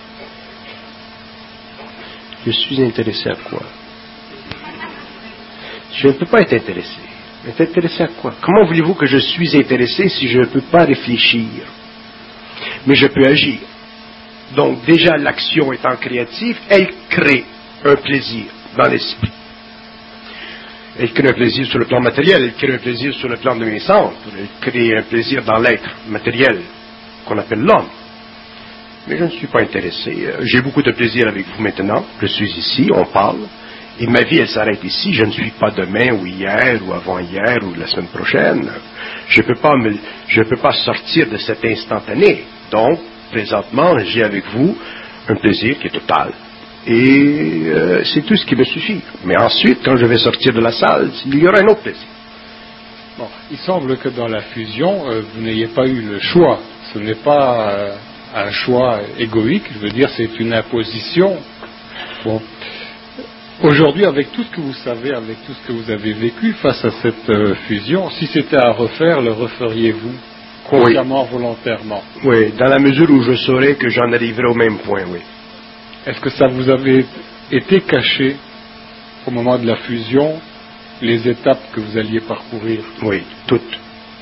B: Je suis intéressé à quoi? Je ne peux pas être intéressé. Être intéressé à quoi? Comment voulez-vous que je suis intéressé si je ne peux pas réfléchir? Mais je peux agir. Donc, déjà, l'action étant créative, elle crée un plaisir dans l'esprit. Elle crée un plaisir sur le plan matériel, elle crée un plaisir sur le plan de mes sens, elle crée un plaisir dans l'être matériel qu'on appelle l'homme. Mais je ne suis pas intéressé. J'ai beaucoup de plaisir avec vous maintenant. Je suis ici, on parle, et ma vie, elle s'arrête ici. Je ne suis pas demain ou hier ou avant-hier ou la semaine prochaine. Je ne peux pas me, je peux pas sortir de cet instantané. Donc, présentement, j'ai avec vous un plaisir qui est total. Et euh, c'est tout ce qui me suffit. Mais ensuite, quand je vais sortir de la salle, il y aura un autre plaisir.
A: Bon, il semble que dans la fusion, euh, vous n'ayez pas eu le choix. Ce n'est pas euh, un choix égoïque, je veux dire, c'est une imposition. Bon. Aujourd'hui, avec tout ce que vous savez, avec tout ce que vous avez vécu face à cette euh, fusion, si c'était à refaire, le referiez-vous consciemment, oui. volontairement?
B: Oui, dans la mesure où je saurais que j'en arriverai au même point, oui.
A: Est-ce que ça vous avait été caché au moment de la fusion, les étapes que vous alliez parcourir?
B: Oui, toutes.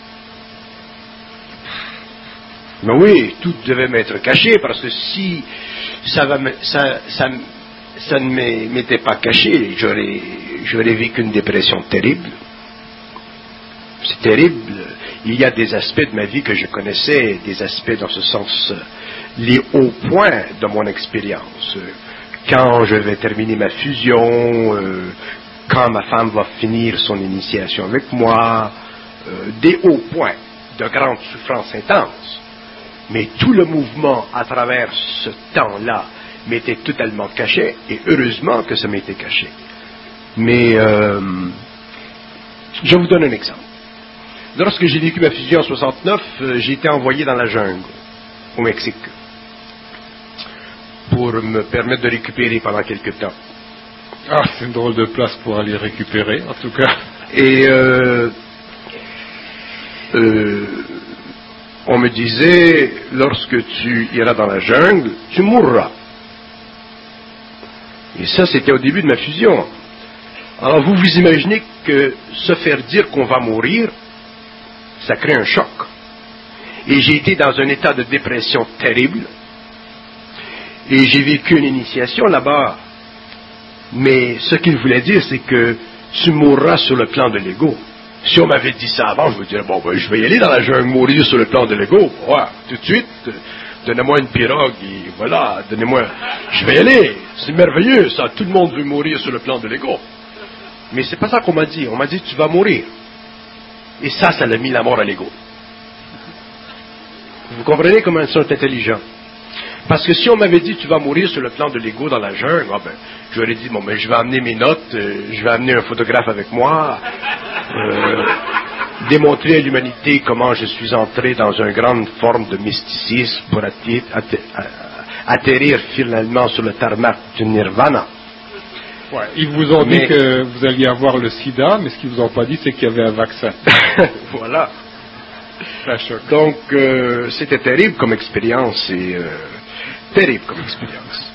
B: Mais oui, tout devait m'être caché, parce que si ça, va me, ça, ça, ça ne m'était pas caché, j'aurais, j'aurais vécu une dépression terrible. C'est terrible. Il y a des aspects de ma vie que je connaissais, des aspects dans ce sens, les hauts points de mon expérience. Quand je vais terminer ma fusion, euh, quand ma femme va finir son initiation avec moi, euh, des hauts points de grande souffrance intense. Mais tout le mouvement à travers ce temps-là m'était totalement caché, et heureusement que ça m'était caché. Mais euh, je vous donne un exemple. Lorsque j'ai vécu ma fusion en soixante-neuf, euh, j'ai été envoyé dans la jungle, au Mexique, pour me permettre de récupérer pendant quelque temps.
A: Ah, c'est une drôle de place pour aller récupérer, en tout cas.
B: Et euh, euh, on me disait, lorsque tu iras dans la jungle, tu mourras. Et ça, c'était au début de ma fusion. Alors vous vous imaginez que se faire dire qu'on va mourir, ça crée un choc. Et j'ai été dans un état de dépression terrible. Et j'ai vécu une initiation là-bas. Mais ce qu'il voulait dire, c'est que tu mourras sur le plan de l'ego. Si on m'avait dit ça avant, je me dirais, bon, ben, je vais y aller dans la jungle, mourir sur le plan de l'ego. Ouais, tout de suite, donnez-moi une pirogue, et voilà, donnez-moi, je vais y aller. C'est merveilleux, ça, tout le monde veut mourir sur le plan de l'ego. Mais c'est pas ça qu'on m'a dit. On m'a dit, tu vas mourir. Et ça, ça l'a mis la mort à l'ego. Vous comprenez comment ils sont intelligents? Parce que si on m'avait dit, tu vas mourir sur le plan de l'ego dans la jungle, ah ben, j'aurais dit, bon, ben, je vais amener mes notes, euh, je vais amener un photographe avec moi, euh, démontrer à l'humanité comment je suis entré dans une grande forme de mysticisme pour atterrir, atterrir finalement sur le tarmac du nirvana.
A: Ouais, ils vous ont
B: mais,
A: dit que vous alliez avoir le sida, mais ce qu'ils vous ont pas dit, c'est qu'il y avait un vaccin.
B: Voilà. Donc, euh, c'était terrible comme expérience, et euh, terrible comme expérience.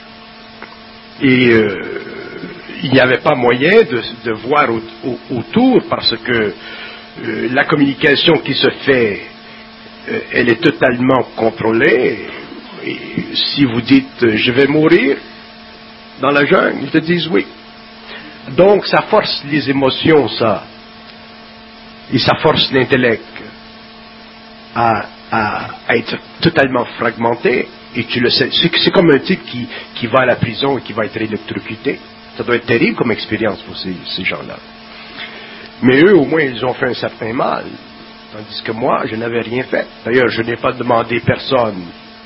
B: Et euh, il n'y avait pas moyen de, de voir au, au, autour, parce que euh, la communication qui se fait, euh, elle est totalement contrôlée. Et si vous dites, euh, je vais mourir dans la jungle, ils te disent oui. Donc, ça force les émotions, ça. Et ça force l'intellect à, à, à être totalement fragmenté. Et tu le sais. C'est, c'est comme un type qui, qui va à la prison et qui va être électrocuté. Ça doit être terrible comme expérience pour ces, ces gens-là. Mais eux, au moins, ils ont fait un certain mal. Tandis que moi, je n'avais rien fait. D'ailleurs, je n'ai pas demandé personne.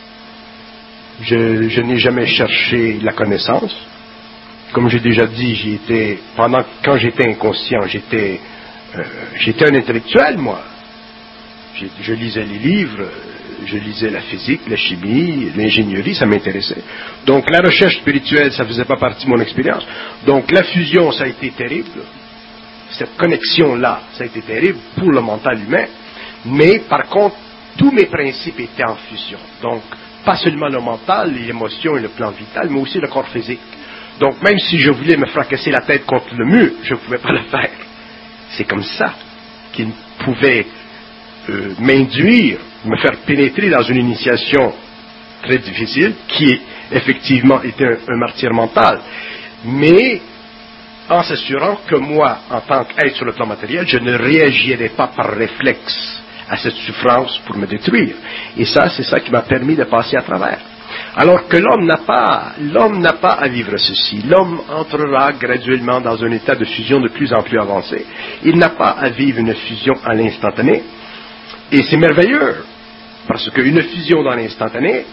B: Je, je n'ai jamais cherché la connaissance. Comme j'ai déjà dit, j'y étais, pendant, quand j'étais inconscient, j'étais, euh, j'étais un intellectuel, moi. J'ai, je lisais les livres, je lisais la physique, la chimie, l'ingénierie, ça m'intéressait. Donc la recherche spirituelle, ça faisait pas partie de mon expérience. Donc la fusion, ça a été terrible. Cette connexion-là, ça a été terrible pour le mental humain. Mais par contre, tous mes principes étaient en fusion. Donc, pas seulement le mental, l'émotion et le plan vital, mais aussi le corps physique. Donc, même si je voulais me fracasser la tête contre le mur, je ne pouvais pas le faire. C'est comme ça qu'il pouvait euh, m'induire, me faire pénétrer dans une initiation très difficile, qui effectivement était un, un martyre mental. Mais en s'assurant que moi, en tant qu'être sur le plan matériel, je ne réagirais pas par réflexe à cette souffrance pour me détruire. Et ça, c'est ça qui m'a permis de passer à travers. Alors que l'homme n'a pas, l'homme n'a pas à vivre ceci. L'homme entrera graduellement dans un état de fusion de plus en plus avancé. Il n'a pas à vivre une fusion à l'instantané. Et c'est merveilleux, parce qu'une fusion dans l'instantané,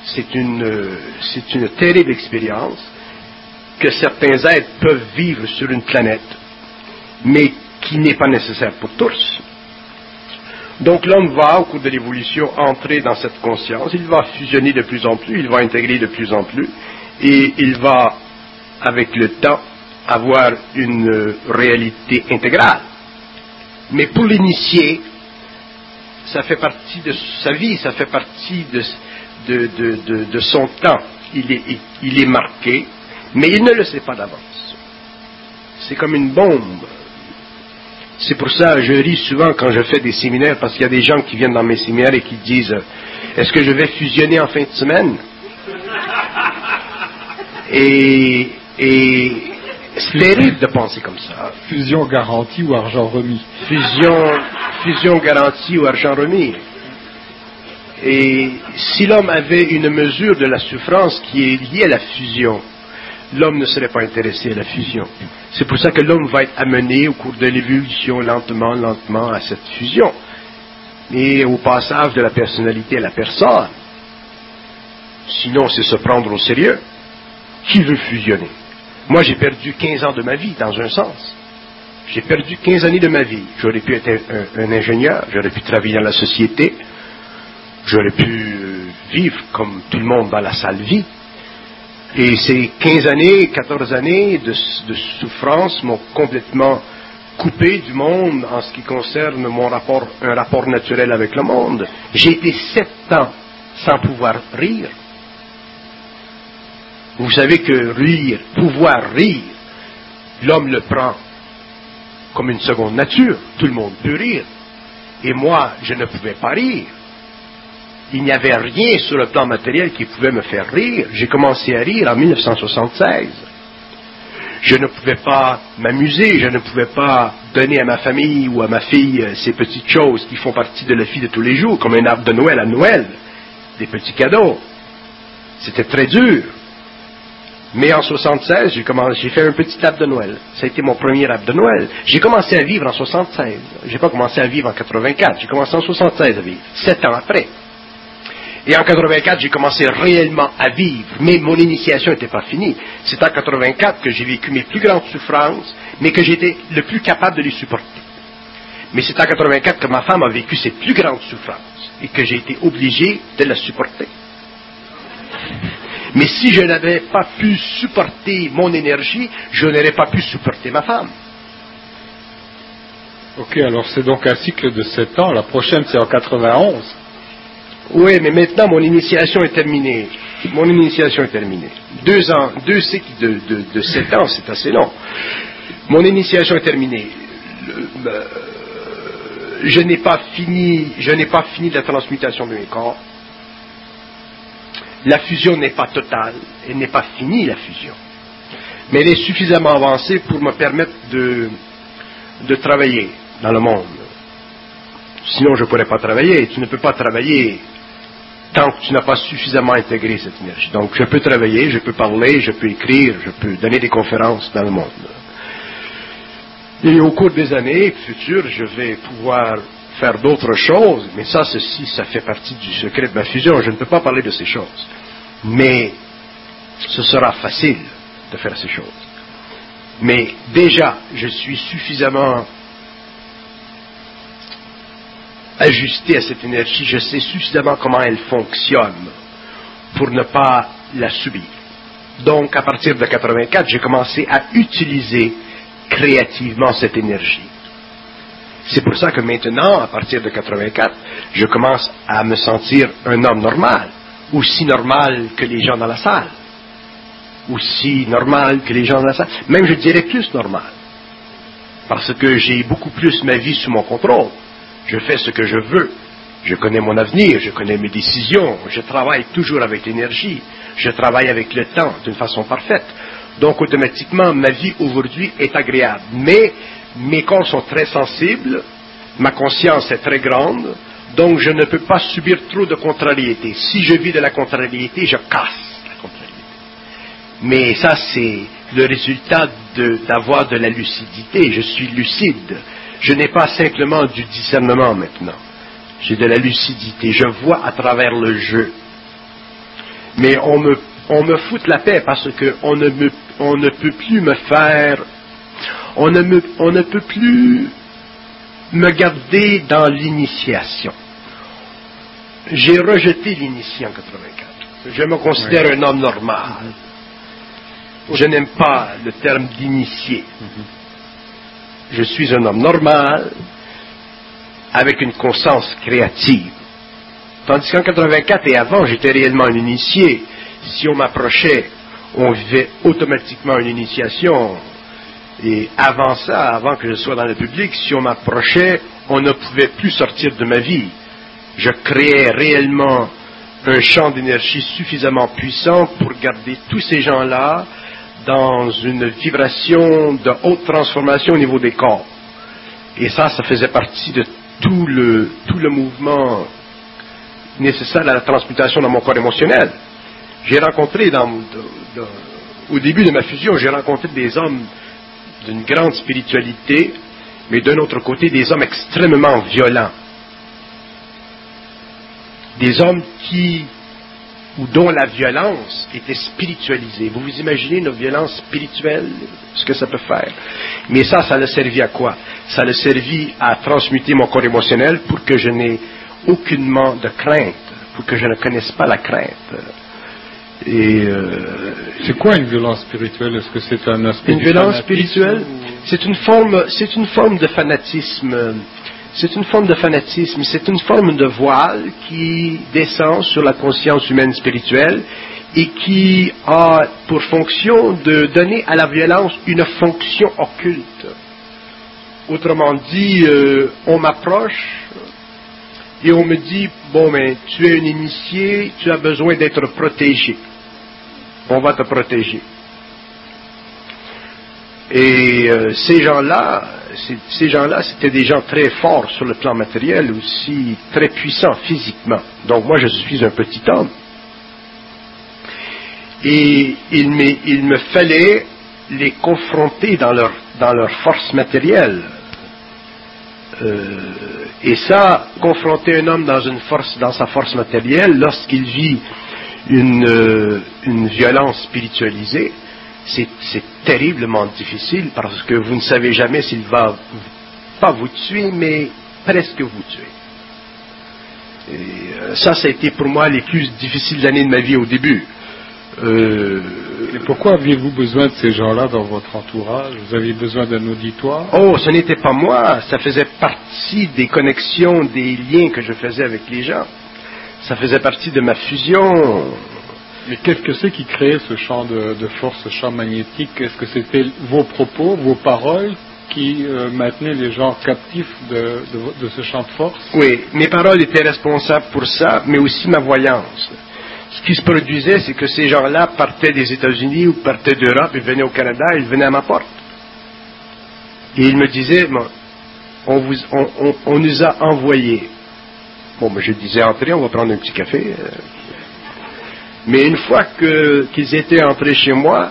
B: c'est une, c'est une terrible expérience que certains êtres peuvent vivre sur une planète, mais qui n'est pas nécessaire pour tous. Donc l'homme va, au cours de l'évolution, entrer dans cette conscience, il va fusionner de plus en plus, il va intégrer de plus en plus, et il va, avec le temps, avoir une réalité intégrale. Mais pour l'initié, ça fait partie de sa vie, ça fait partie de, de, de, de, de son temps. Il est, il est marqué, mais il ne le sait pas d'avance. C'est comme une bombe. C'est pour ça que je ris souvent quand je fais des séminaires, parce qu'il y a des gens qui viennent dans mes séminaires et qui disent « Est-ce que je vais fusionner en fin de semaine ?» Et, et c'est terrible de penser comme ça.
A: Fusion garantie ou argent remis?
B: Fusion, fusion garantie ou argent remis. Et si l'homme avait une mesure de la souffrance qui est liée à la fusion, l'homme ne serait pas intéressé à la fusion. C'est pour ça que l'homme va être amené au cours de l'évolution lentement, lentement à cette fusion. Et au passage de la personnalité à la personne. Sinon, c'est se prendre au sérieux. Qui veut fusionner? Moi, j'ai perdu quinze ans de ma vie, dans un sens. J'ai perdu quinze années de ma vie. J'aurais pu être un, un, un ingénieur, j'aurais pu travailler dans la société, j'aurais pu vivre comme tout le monde dans la sale vie. Et ces quinze années, quatorze années de, de souffrance m'ont complètement coupé du monde en ce qui concerne mon rapport, un rapport naturel avec le monde. J'ai été sept ans sans pouvoir rire. Vous savez que rire, pouvoir rire, l'homme le prend comme une seconde nature. Tout le monde peut rire. Et moi, je ne pouvais pas rire. Il n'y avait rien sur le plan matériel qui pouvait me faire rire. J'ai commencé à rire en mille neuf cent soixante-seize. Je ne pouvais pas m'amuser, je ne pouvais pas donner à ma famille ou à ma fille ces petites choses qui font partie de la vie de tous les jours, comme un arbre de Noël à Noël, des petits cadeaux. C'était très dur. Mais en soixante-seize, j'ai, commencé, j'ai fait un petit arbre de Noël. Ça a été mon premier arbre de Noël. J'ai commencé à vivre en soixante-seize. J'ai pas commencé à vivre en quatre-vingt-quatre. J'ai commencé en soixante-seize à vivre, sept ans après. Et en quatre-vingt-quatre, j'ai commencé réellement à vivre. Mais mon initiation n'était pas finie. C'est en quatre-vingt-quatre que j'ai vécu mes plus grandes souffrances, mais que j'étais le plus capable de les supporter. Mais c'est en quatre-vingt-quatre que ma femme a vécu ses plus grandes souffrances et que j'ai été obligé de la supporter. Mais si je n'avais pas pu supporter mon énergie, je n'aurais pas pu supporter ma femme.
A: Ok, alors c'est donc un cycle de sept ans. La prochaine, c'est en quatre-vingt-onze.
B: Oui, mais maintenant, mon initiation est terminée. Mon initiation est terminée. Deux ans, deux cycles de, de, de sept ans, c'est assez long. Mon initiation est terminée. Le, euh, je n'ai pas fini, je n'ai pas fini la transmutation de mes corps. La fusion n'est pas totale, elle n'est pas finie, la fusion. Mais elle est suffisamment avancée pour me permettre de, de travailler dans le monde. Sinon, je ne pourrais pas travailler. Tu ne peux pas travailler tant que tu n'as pas suffisamment intégré cette énergie. Donc, je peux travailler, je peux parler, je peux écrire, je peux donner des conférences dans le monde. Et au cours des années futures, je vais pouvoir faire d'autres choses, mais ça, ceci, ça fait partie du secret de ma fusion. Je ne peux pas parler de ces choses. Mais ce sera facile de faire ces choses. Mais déjà, je suis suffisamment ajusté à cette énergie, je sais suffisamment comment elle fonctionne pour ne pas la subir. Donc, à partir de quatre-vingt-quatre, j'ai commencé à utiliser créativement cette énergie. C'est pour ça que maintenant, à partir de quatre-vingt-quatre, je commence à me sentir un homme normal, aussi normal que les gens dans la salle, aussi normal que les gens dans la salle, même je dirais plus normal, parce que j'ai beaucoup plus ma vie sous mon contrôle. Je fais ce que je veux, je connais mon avenir, je connais mes décisions, je travaille toujours avec l'énergie, je travaille avec le temps d'une façon parfaite. Donc automatiquement, ma vie aujourd'hui est agréable. Mais mes corps sont très sensibles, ma conscience est très grande, donc je ne peux pas subir trop de contrariétés. Si je vis de la contrariété, je casse la contrariété. Mais ça, c'est le résultat de, d'avoir de la lucidité. Je suis lucide. Je n'ai pas simplement du discernement maintenant. J'ai de la lucidité. Je vois à travers le jeu. Mais on me, on me fout la paix parce qu'on ne, me, on ne peut plus me faire, on ne, me, on ne peut plus me garder dans l'initiation. J'ai rejeté l'initié en quatre-vingt-quatre. Je me considère oui. un homme normal. Mm-hmm. Je n'aime pas le terme d'initié. Mm-hmm. Je suis un homme normal avec une conscience créative. Tandis qu'en quatre-vingt-quatre et avant, j'étais réellement un initié. Si on m'approchait, on vivait automatiquement une initiation. Et avant ça, avant que je sois dans le public, si on m'approchait, on ne pouvait plus sortir de ma vie. Je créais réellement un champ d'énergie suffisamment puissant pour garder tous ces gens-là dans une vibration de haute transformation au niveau des corps. Et ça, ça faisait partie de tout le, tout le mouvement nécessaire à la transmutation dans mon corps émotionnel. J'ai rencontré, dans, de, de, au début de ma fusion, j'ai rencontré des hommes d'une grande spiritualité, mais d'un autre côté, des hommes extrêmement violents. Des hommes qui, ou dont la violence était spiritualisée. Vous vous imaginez une violence spirituelle, ce que ça peut faire? Mais ça, ça l'a servi à quoi? Ça l'a servi à transmuter mon corps émotionnel pour que je n'ai aucunement de crainte, pour que je ne connaisse pas la crainte. Et euh,
A: c'est quoi une violence spirituelle? Est-ce que c'est un aspect
B: une
A: du
B: violence
A: fanatisme
B: spirituelle?
A: Ou...
B: C'est une forme, c'est une forme de fanatisme. C'est une forme de fanatisme, c'est une forme de voile qui descend sur la conscience humaine spirituelle et qui a pour fonction de donner à la violence une fonction occulte. Autrement dit, euh, on m'approche et on me dit, bon, mais tu es un initié, tu as besoin d'être protégé. On va te protéger. Et euh, ces gens-là, ces gens-là, c'était des gens très forts sur le plan matériel, aussi très puissants physiquement. Donc moi, je suis un petit homme. Et il me, il me fallait les confronter dans leur, dans leur force matérielle. Euh, et ça, confronter un homme dans une force, dans sa force matérielle, lorsqu'il vit une, euh, une violence spiritualisée, C'est, c'est terriblement difficile parce que vous ne savez jamais s'il va pas vous tuer, mais presque vous tuer. Et euh, ça, ça a été pour moi les plus difficiles années de ma vie au début. Euh,
A: Et pourquoi aviez-vous besoin de ces gens-là dans votre entourage? Vous aviez besoin d'un auditoire?
B: Oh, ce n'était pas moi, ça faisait partie des connexions, des liens que je faisais avec les gens. Ça faisait partie de ma fusion.
A: Mais qu'est-ce que c'est qui créait ce champ de, de force, ce champ magnétique? Est-ce que c'était vos propos, vos paroles qui euh, maintenaient les gens captifs de, de, de ce champ de force?
B: Oui, mes paroles étaient responsables pour ça, mais aussi ma voyance. Ce qui se produisait, c'est que ces gens-là partaient des États-Unis ou partaient d'Europe, ils venaient au Canada, ils venaient à ma porte. Et ils me disaient, bon, on, vous, on, on, on nous a envoyés. Bon, ben, je disais, entrez, on va prendre un petit café. Mais une fois que, qu'ils étaient entrés chez moi,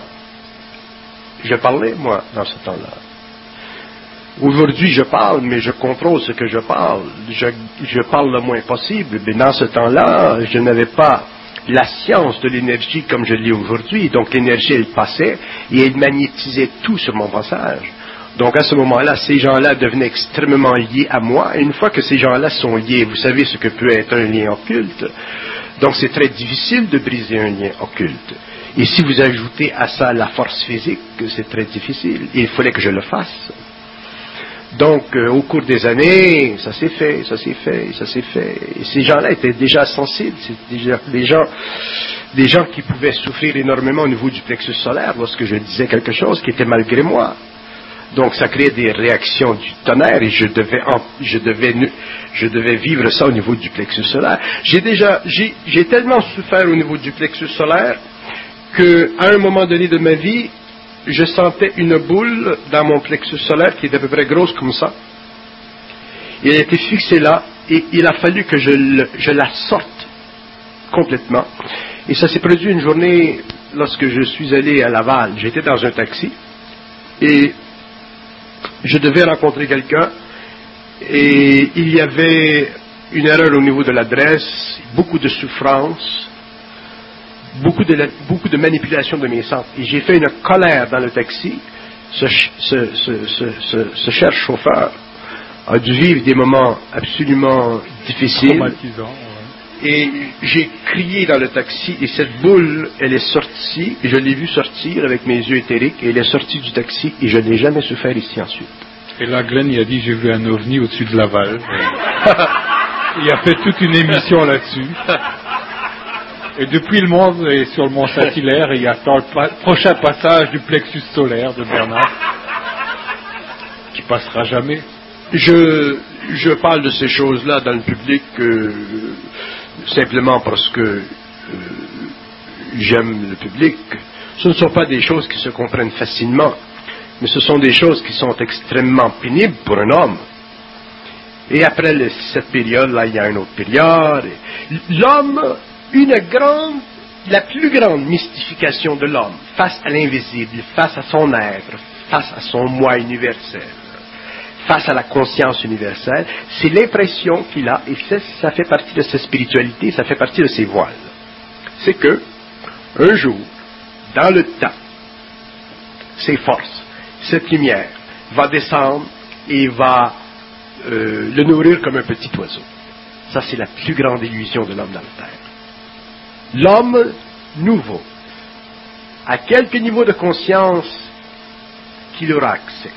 B: je parlais, moi, dans ce temps-là. Aujourd'hui, je parle, mais je contrôle ce que je parle. Je, je parle le moins possible. Mais dans ce temps-là, je n'avais pas la science de l'énergie comme je l'ai aujourd'hui. Donc l'énergie, elle passait et elle magnétisait tout sur mon passage. Donc à ce moment-là, ces gens-là devenaient extrêmement liés à moi. Et une fois que ces gens-là sont liés, vous savez ce que peut être un lien occulte. Donc c'est très difficile de briser un lien occulte. Et si vous ajoutez à ça la force physique, c'est très difficile. Et il fallait que je le fasse. Donc euh, au cours des années, ça s'est fait, ça s'est fait, ça s'est fait. Et ces gens-là étaient déjà sensibles. C'était déjà des gens, des gens qui pouvaient souffrir énormément au niveau du plexus solaire lorsque je disais quelque chose qui était malgré moi. Donc ça créait des réactions du tonnerre et je devais, en, je devais, je devais vivre ça au niveau du plexus solaire. J'ai déjà, j'ai, j'ai tellement souffert au niveau du plexus solaire que à un moment donné de ma vie, je sentais une boule dans mon plexus solaire qui était à peu près grosse comme ça. Et elle était fixée là et il a fallu que je, le, je la sorte complètement. Et ça s'est produit une journée lorsque je suis allé à Laval. J'étais dans un taxi et je devais rencontrer quelqu'un et il y avait une erreur au niveau de l'adresse, beaucoup de souffrance, beaucoup de, beaucoup de manipulation de mes sens. Et j'ai fait une colère dans le taxi. Ce, ce, ce, ce, ce, ce cher chauffeur a dû vivre des moments absolument difficiles.
A: Traumatisant, ouais.
B: Et j'ai crié dans le taxi et cette boule, elle est sortie. Et je l'ai vue sortir avec mes yeux éthériques et elle est sortie du taxi et je n'ai jamais souffert ici ensuite.
A: Et là, Glenn, il a dit, j'ai vu un ovni au-dessus de Laval. Il a fait toute une émission là-dessus. Et depuis, le monde est sur le mont Saint-Hilaire et il attend le pa- prochain passage du plexus solaire de Bernard, qui passera jamais.
B: Je, je parle de ces choses-là dans le public euh, simplement parce que euh, j'aime le public. Ce ne sont pas des choses qui se comprennent facilement, mais ce sont des choses qui sont extrêmement pénibles pour un homme. Et après le, cette période-là, il y a une autre période. L'homme, une grande, la plus grande mystification de l'homme face à l'invisible, face à son être, face à son moi universel, face à la conscience universelle, c'est l'impression qu'il a, et ça, ça fait partie de sa spiritualité, ça fait partie de ses voiles. C'est que, un jour, dans le temps, ses forces, cette lumière, va descendre et va euh, le nourrir comme un petit oiseau. Ça, c'est la plus grande illusion de l'homme dans la terre. L'homme nouveau, à quelque niveau de conscience qu'il aura accès,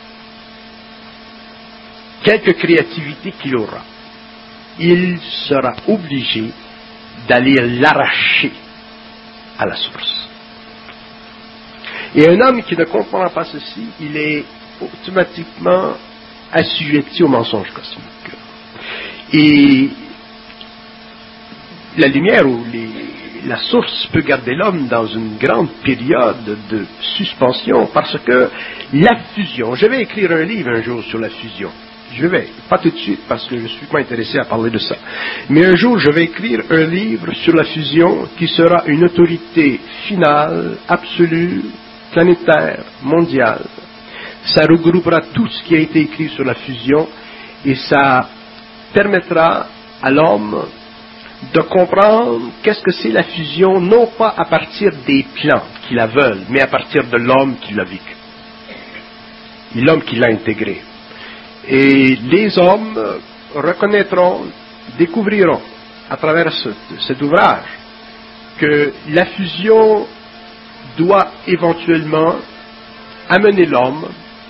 B: quelque créativité qu'il aura, il sera obligé d'aller l'arracher à la source. Et un homme qui ne comprend pas ceci, il est automatiquement assujetti au mensonge cosmique. Et la lumière ou les, la source peut garder l'homme dans une grande période de suspension parce que la fusion, je vais écrire un livre un jour sur la fusion. Je vais, pas tout de suite parce que je suis pas intéressé à parler de ça. Mais un jour, je vais écrire un livre sur la fusion qui sera une autorité finale, absolue, planétaire, mondiale. Ça regroupera tout ce qui a été écrit sur la fusion et ça permettra à l'homme de comprendre qu'est-ce que c'est la fusion, non pas à partir des plans qui la veulent, mais à partir de l'homme qui l'a vécu. Et l'homme qui l'a intégré. Et les hommes reconnaîtront, découvriront à travers ce, cet ouvrage que la fusion doit éventuellement amener l'homme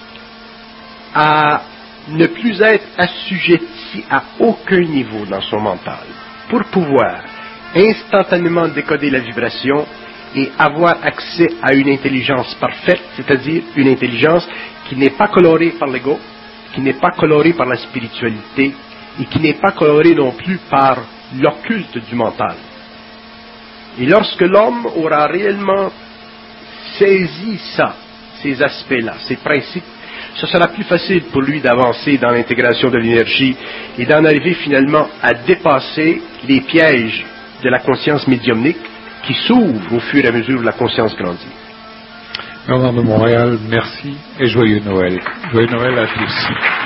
B: à ne plus être assujetti à aucun niveau dans son mental pour pouvoir instantanément décoder la vibration et avoir accès à une intelligence parfaite, c'est-à-dire une intelligence qui n'est pas colorée par l'ego, qui n'est pas colorée par la spiritualité et qui n'est pas colorée non plus par l'occulte du mental. Et lorsque l'homme aura réellement saisi ça, ces aspects-là, ces principes, ce sera plus facile pour lui d'avancer dans l'intégration de l'énergie et d'en arriver finalement à dépasser les pièges de la conscience médiumnique qui s'ouvrent au fur et à mesure où la conscience grandit.
A: Bernard de Montréal, merci et joyeux Noël. Joyeux Noël à tous.